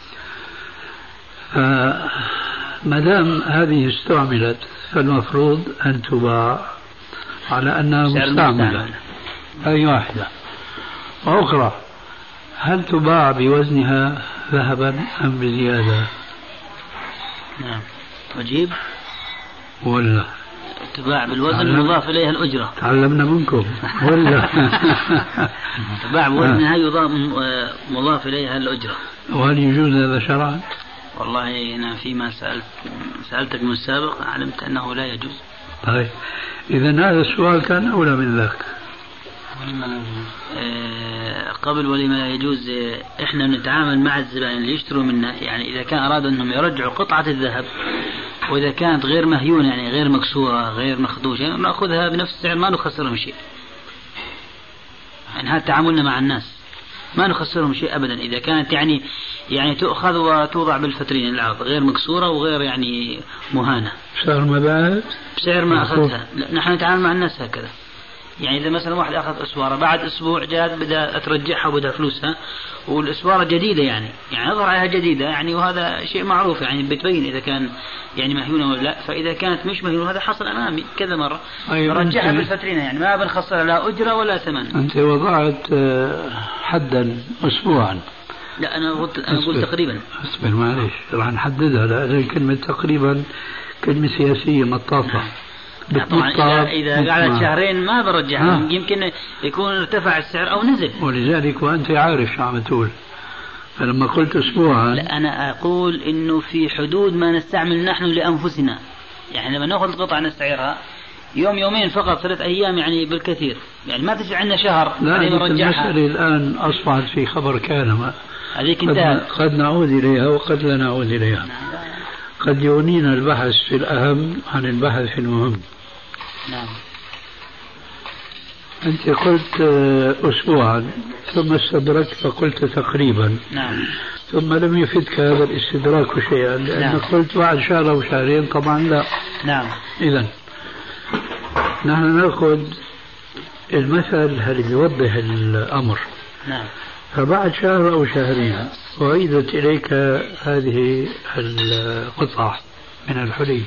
ما دام هذه استعملت فالمفروض أن تباع على أنها مستعملة. أي واحدة. وأخرى، هل تباع بوزنها ذهبا أم بزيادة؟ نعم. وجيب ولا تباع بالوزن مضاف إليها الأجرة. تعلمنا منكم. ولا تباع بوزنها مضاف إليها الأجرة. وهل يجوز هذا شرعا؟ والله أنا فيما سألتك من السابق علمت أنه لا يجوز. طيب إذا هذا السؤال كان أولى من ذاك. قبل ولما لا يجوز، إحنا نتعامل مع الزبائن اللي يشتروا منا، يعني إذا كان أرادوا أنهم يرجعوا قطعة الذهب وإذا كانت غير مهيونة يعني غير مكسورة غير مخدوشة نأخذها بنفس السعر ما نخسرهم شيء. يعني هذا تعاملنا مع الناس. ما نخسرهم شيء أبدا إذا كانت يعني تؤخذ وتوضع بالفترين العرض غير مكسورة وغير يعني مهانة. بسعر ما بعد؟ بسعر ما أخذتها. نحن نتعامل مع الناس هكذا. يعني إذا مثلا واحد أخذ أسوارة بعد أسبوع جاء بدأ ترجعها وبدأ فلوسها والأسوارة جديدة يعني نظر عليها جديدة يعني، وهذا شيء معروف يعني بتبين إذا كان يعني مهيونة ولا لا. فإذا كانت مش مهيونة هذا حصل أمامي كذا مرة. أيوة رجعها بالفترين يعني ما بنخسر لا أجرة ولا ثمن. أنت وضعت حدا أسبوعا. لا أنا أقول تقريبا. اصبر معلش راح نحددها، لأن كلمة تقريبا كلمة سياسية مطاطة. طبعا إذا قعدت شهرين ما برجعها يمكن يكون ارتفع السعر أو نزل. ولذلك وأنت عارف شو عم تقول. فلما قلت أسبوعا لا أنا أقول إنه في حدود ما نستعمل نحن لأنفسنا. يعني لما نأخذ القطعة نستعيرها يوم يومين فقط 3 أيام يعني بالكثير، يعني ما تجي عندنا شهر. لا المسألة الآن أصبحت في خبر كان هذيك قد نعود إليها وقد لا نعود إليها. قد يغنينا البحث في الأهم عن البحث في المهم. نعم. أنت قلت أسبوعا ثم استدركت فقلت تقريبا. نعم. ثم لم يفدك هذا الاستدراك شيئا لأنك قلت بعد شهر أو شهرين. طبعا لا. نعم. إذن نحن نأخذ المثل اللي يوضح الأمر. نعم. فبعد شهر أو شهرين أعيدت إليك هذه القطعة من الحلي،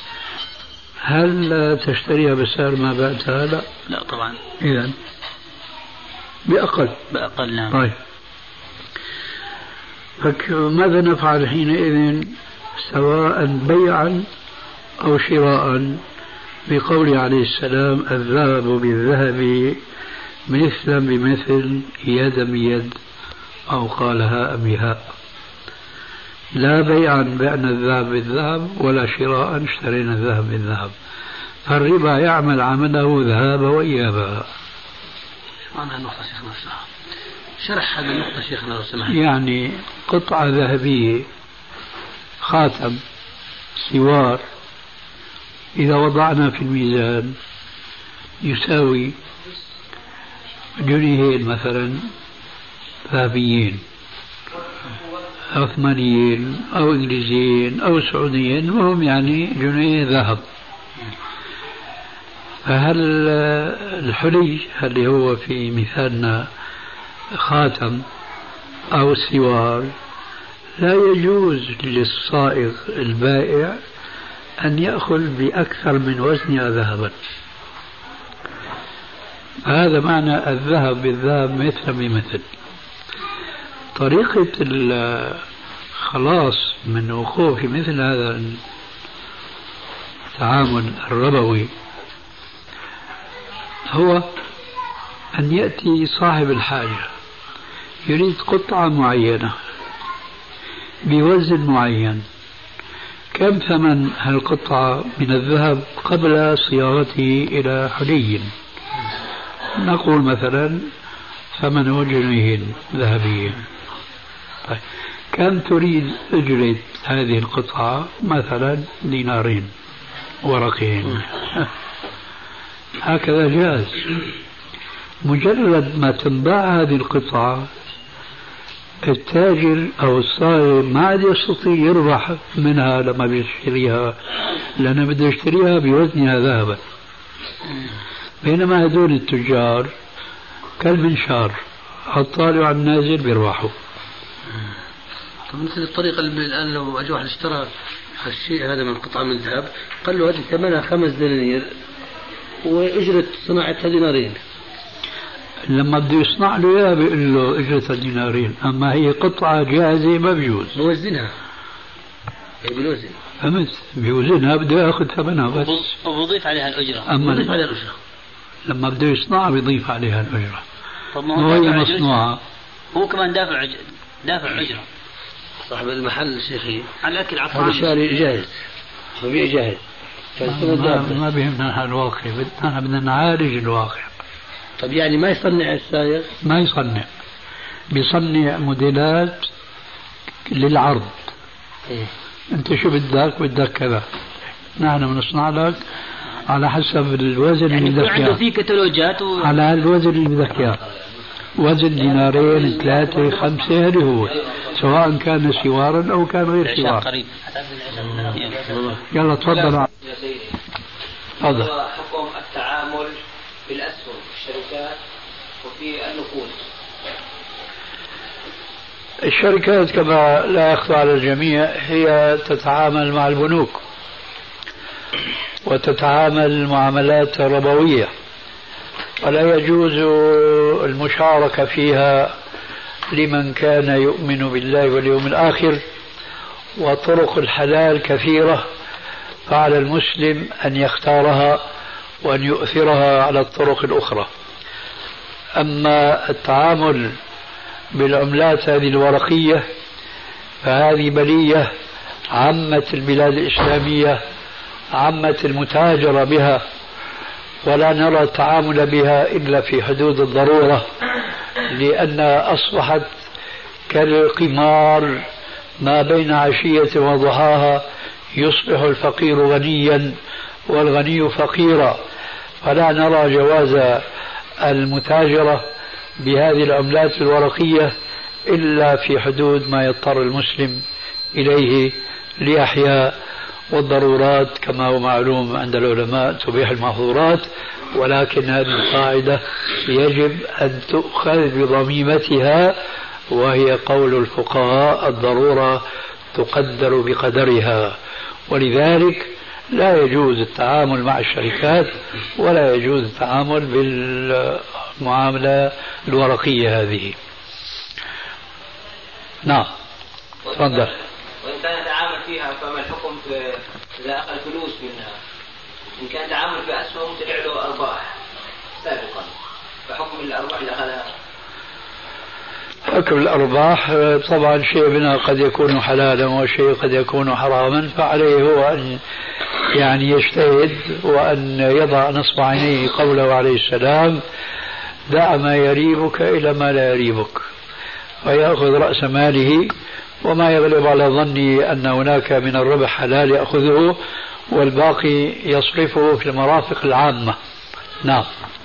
هل تشتريها بسعر ما بعتها؟ لا. لا طبعا. إذن بأقل. نعم. طيب ماذا نفعل حينئذ سواء بيعا أو شراء؟ بقول عليه السلام الذهب بالذهب مثلا بمثل يدا بيد، أو قالها بهاء. لا بيعا بعنا الذهب بالذهب ولا شراء اشترينا الذهب بالذهب، فالربا يعمل عمله ذهاب وإيابا. معنى النقطة شيخنا شرح هذه النقطة شيخنا لو سمحت. يعني قطعة ذهبية خاتم سوار إذا وضعنا في الميزان يساوي جنيهين مثلا ذهبيين عثمانيين أو إنجليزيين أو سعوديين، وهم يعني جنيه ذهب. فهل الحلي اللي هو في مثالنا خاتم أو سوار لا يجوز للصائغ البائع أن يأخذ بأكثر من وزنها ذهبا؟ هذا معنى الذهب بالذهب مثل بمثل. طريقة الخلاص من وقوع في مثل هذا التعامل الربوي هو أن يأتي صاحب الحاجة يريد قطعة معينة بوزن معين. كم ثمن هالقطعة من الذهب قبل صياغته إلى حلي؟ نقول مثلا 8 جنيهين ذهبيين. طيب كم تريد أجرة هذه القطعة؟ مثلا 2 دينار ورقين. هكذا جاز. مجرد ما تنباع هذه القطعة التاجر أو الصائغ ما عاد يستطيع يربح منها لما بيشتريها، لأنه بده يشتريها بوزنها ذهبا. بينما هذول التجار كالمنشار الطالع النازل بيربحوا. طب مثل الطريقة اللي الآن لو أجى واحد اشترى هالشيء هذا من قطعة من ذهب قال له هذه ثمنها 5 دنانير وأجرة صناعتها 2 دينارين، لما بده يصنع له اياها بيقول له اجرتها 2 دينارين، اما هي قطعه جاهزه ما بيجوز. بوزنها بالوزن. فهمت؟ بيوزنها بده ياخذ ثمنها بس وبضيف عليها الاجره. اما بضيف عليها الاجره لما بده يصنعها بيضيف عليها الاجره. طب ما هو هي مصنوعه هو كمان دافع اجره. صاحب المحل شيخي على الاكل عطان هذا شاري جاهز ببيع جاهز. ما بيهمنا الواقع، بدنا نعالج الواقع. طب يعني ما يصنع السائق؟ ما يصنع، بيصنع موديلات للعرض. انت شو بدك كذا، نحن بنصنع لك على حسب الوزن يعني اللي بدك اياه. عنده في كتالوجات على الوزن اللي بدك اياه. وزن دينارين 3 5 هذه هو، سواء كان سوارا أو كان غير سوار. يلا تفضل. هذا حكم التعامل بالأسهم في الشركات وفي النقود. الشركات كما لا يخفى على الجميع هي تتعامل مع البنوك وتتعامل معاملات ربوية، ولا يجوز المشاركة فيها لمن كان يؤمن بالله واليوم الآخر، وطرق الحلال كثيرة، فعلى المسلم أن يختارها وأن يؤثرها على الطرق الأخرى. أما التعامل بالعملات هذه الورقية فهذه بلية عمت البلاد الإسلامية، عمت المتاجرة بها، ولا نرى التعامل بها إلا في حدود الضرورة، لأنها أصبحت كالقمار ما بين عشية وضحاها، يصبح الفقير غنيا والغني فقيرا، فلا نرى جواز المتاجرة بهذه العملات الورقية إلا في حدود ما يضطر المسلم إليه ليحيا، والضرورات كما هو معلوم عند العلماء تبيح المحظورات، ولكن هذه القاعدة يجب أن تؤخذ بضميمتها، وهي قول الفقهاء: الضرورة تقدر بقدرها. ولذلك لا يجوز التعامل مع الشركات ولا يجوز التعامل بالمعاملة الورقية هذه. نعم تفضل. وإن كان تعامل فيها فما الحكم إذا أخذ فلوس منها؟ إن كان تعامل في أسهم طلع له أرباح سابقا، فحكم الأرباح اللي أخذها؟ حكم الأرباح طبعا شيء منها قد يكون حلالا وشيء قد يكون حراما، فعليه هو أن يعني يجتهد وأن يضع نصب عينيه قوله عليه السلام: دع ما يريبك إلى ما لا يريبك، ويأخذ رأس ماله، وما يغلب على ظني أن هناك من الربح حلال يأخذه، والباقي يصرفه في المرافق العامة. نعم.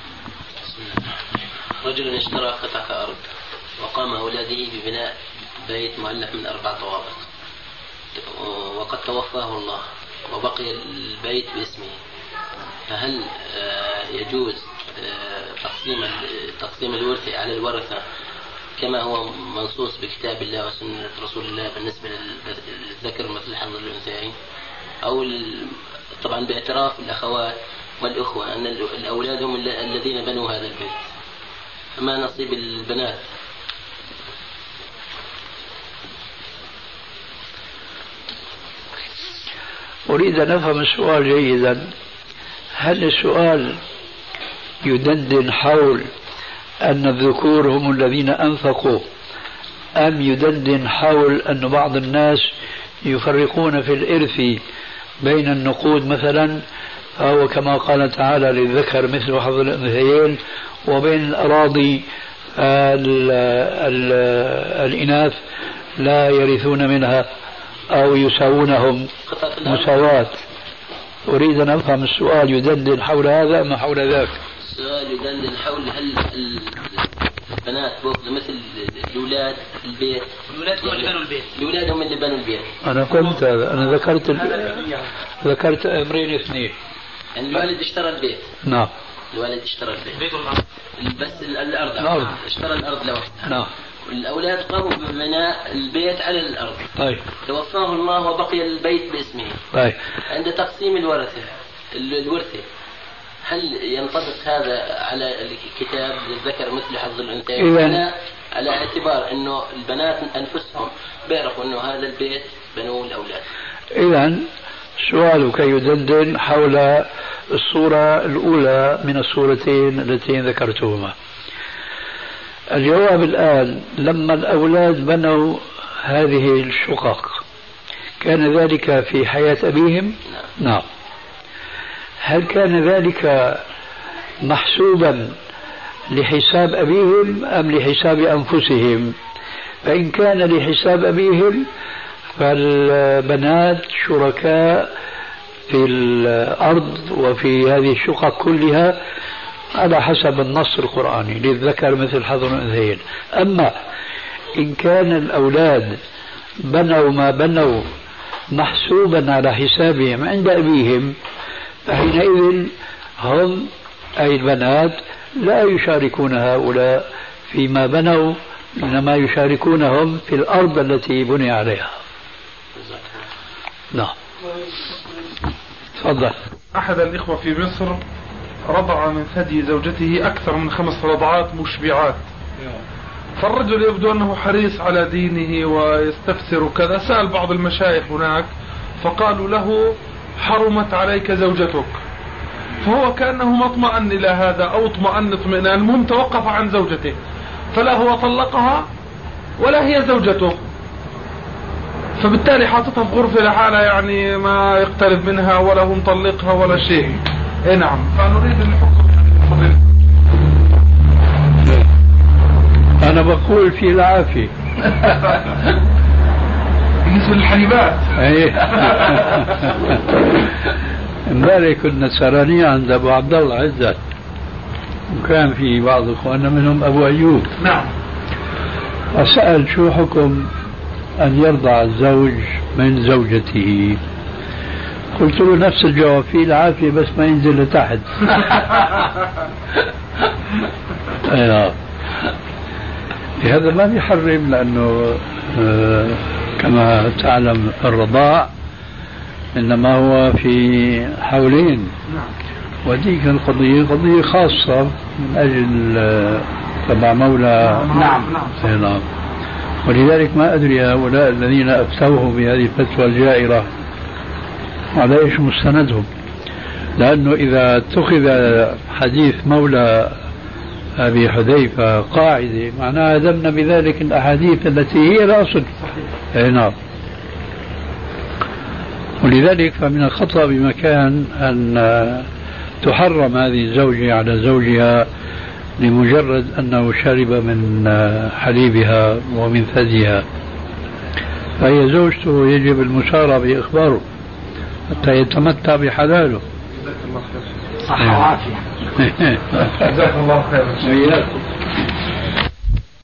رجل اشترى قطعة أرض وقام أولاده ببناء بيت مؤلف من 4 طوابق، وقد توفاه الله وبقي البيت باسمه، فهل يجوز تقسيم الورث على الورثة كما هو منصوص بكتاب الله وسنة رسول الله بالنسبة للذكر مثل حظ الأنثيين، أو طبعا باعتراف الأخوات والأخوة أن الأولاد هم الذين بنوا هذا البيت، فما نصيب البنات؟ أريد أن أفهم السؤال جيدا. هل السؤال يدندن حول أن الذكور هم الذين أنفقوا، أم يدندن حول أن بعض الناس يفرقون في الإرث بين النقود مثلا، فهو كما قال تعالى: للذكر مثل حظ الأنثيين، وبين الأراضي الإناث لا يرثون منها أو يساوونهم مساواة؟ أريد أن أفهم السؤال يدندن حول هذا أم حول ذاك؟ السؤال يدندن حول هل البنات بأخذوا مثل الأولاد البيت؟ الأولاد هم اللي بنوا البيت. الأولاد هم اللي بنوا البيت. أنا قلت هذا، أنا ذكرت أمرين اثنين. يعني الوالد اشترى البيت. نعم. الوالد اشترى البيت. البيت والأرض. بس الأرض. اشترى الأرض لوحدها. نعم. الأولاد قاموا ببناء البيت على الأرض. طيب. توفاه الله وبقي البيت باسمه. طيب. عند تقسيم الورثة هل ينطبق هذا على الكتاب للذكر مثل حظ الأنثيين، على اعتبار أنه البنات أنفسهم بيعرفوا أنه هذا البيت بنوه الأولاد؟ إذن سؤالك يدندن حول الصورة الأولى من الصورتين التين ذكرتهما. الجواب الآن: لما الأولاد بنوا هذه الشقق كان ذلك في حياة أبيهم؟ نعم. هل كان ذلك محسوبا لحساب أبيهم أم لحساب أنفسهم؟ فإن كان لحساب أبيهم فالبنات شركاء في الأرض وفي هذه الشقق كلها، على حسب النص القرآني للذكر مثل حظ الأنثيين. أما إن كان الأولاد بنوا ما بنوا محسوبا على حسابهم عند أبيهم فحينئذ هم أي البنات لا يشاركون هؤلاء فيما بنوا، إنما يشاركونهم في الأرض التي بني عليها. نعم. تفضل. أحد الإخوة في مصر رضع من ثدي زوجته أكثر من 5 رضعات مشبعات، فالرجل يبدو أنه حريص على دينه ويستفسر كذا، سأل بعض المشايخ هناك فقالوا له حرمت عليك زوجتك، فهو كأنه ما اطمأن إلى هذا أو اطمأن اطمئنان، المهم توقف عن زوجته، فلا هو طلقها ولا هي زوجته، فبالتالي حاططها في غرفة لحالها، يعني ما يقترب منها ولا هو مطلقها ولا شيء. إيه نعم، فنريد الحكم يعني. أنا بقول في العافية بالنسبة للحليبات. امبارح كنا سهرانين عند أبو عبد الله عزت، وكان في بعض إخواننا منهم أبو أيوب. نعم. وسأل شو حكم أن يرضع الزوج من زوجته؟ قلت له نفس الجواب، في العافية بس ما ينزل لتحت. لهذا ما بيحرم، لأنه كما تعلم الرضاع إنما هو في حولين، وديك القضية قضية خاصة من أجل تبع مولى. نعم. ولذلك ما أدري هؤلاء الذين أفتوه بهذه الفتوى الجائرة على إيش مستندهم، لأنه إذا اتخذ حديث مولى أبي حذيفة قاعدة معناها ذمنا بذلك الأحاديث التي هي الأصل. نعم. ولذلك فمن الخطأ بمكان أن تحرم هذه الزوجة على زوجها لمجرد أنه شرب من حليبها ومن ثديها، فهي زوجته يجب المسارعة بإخباره حتى يتمتع بحلاله. صحة وعافية. جزاك الله خير.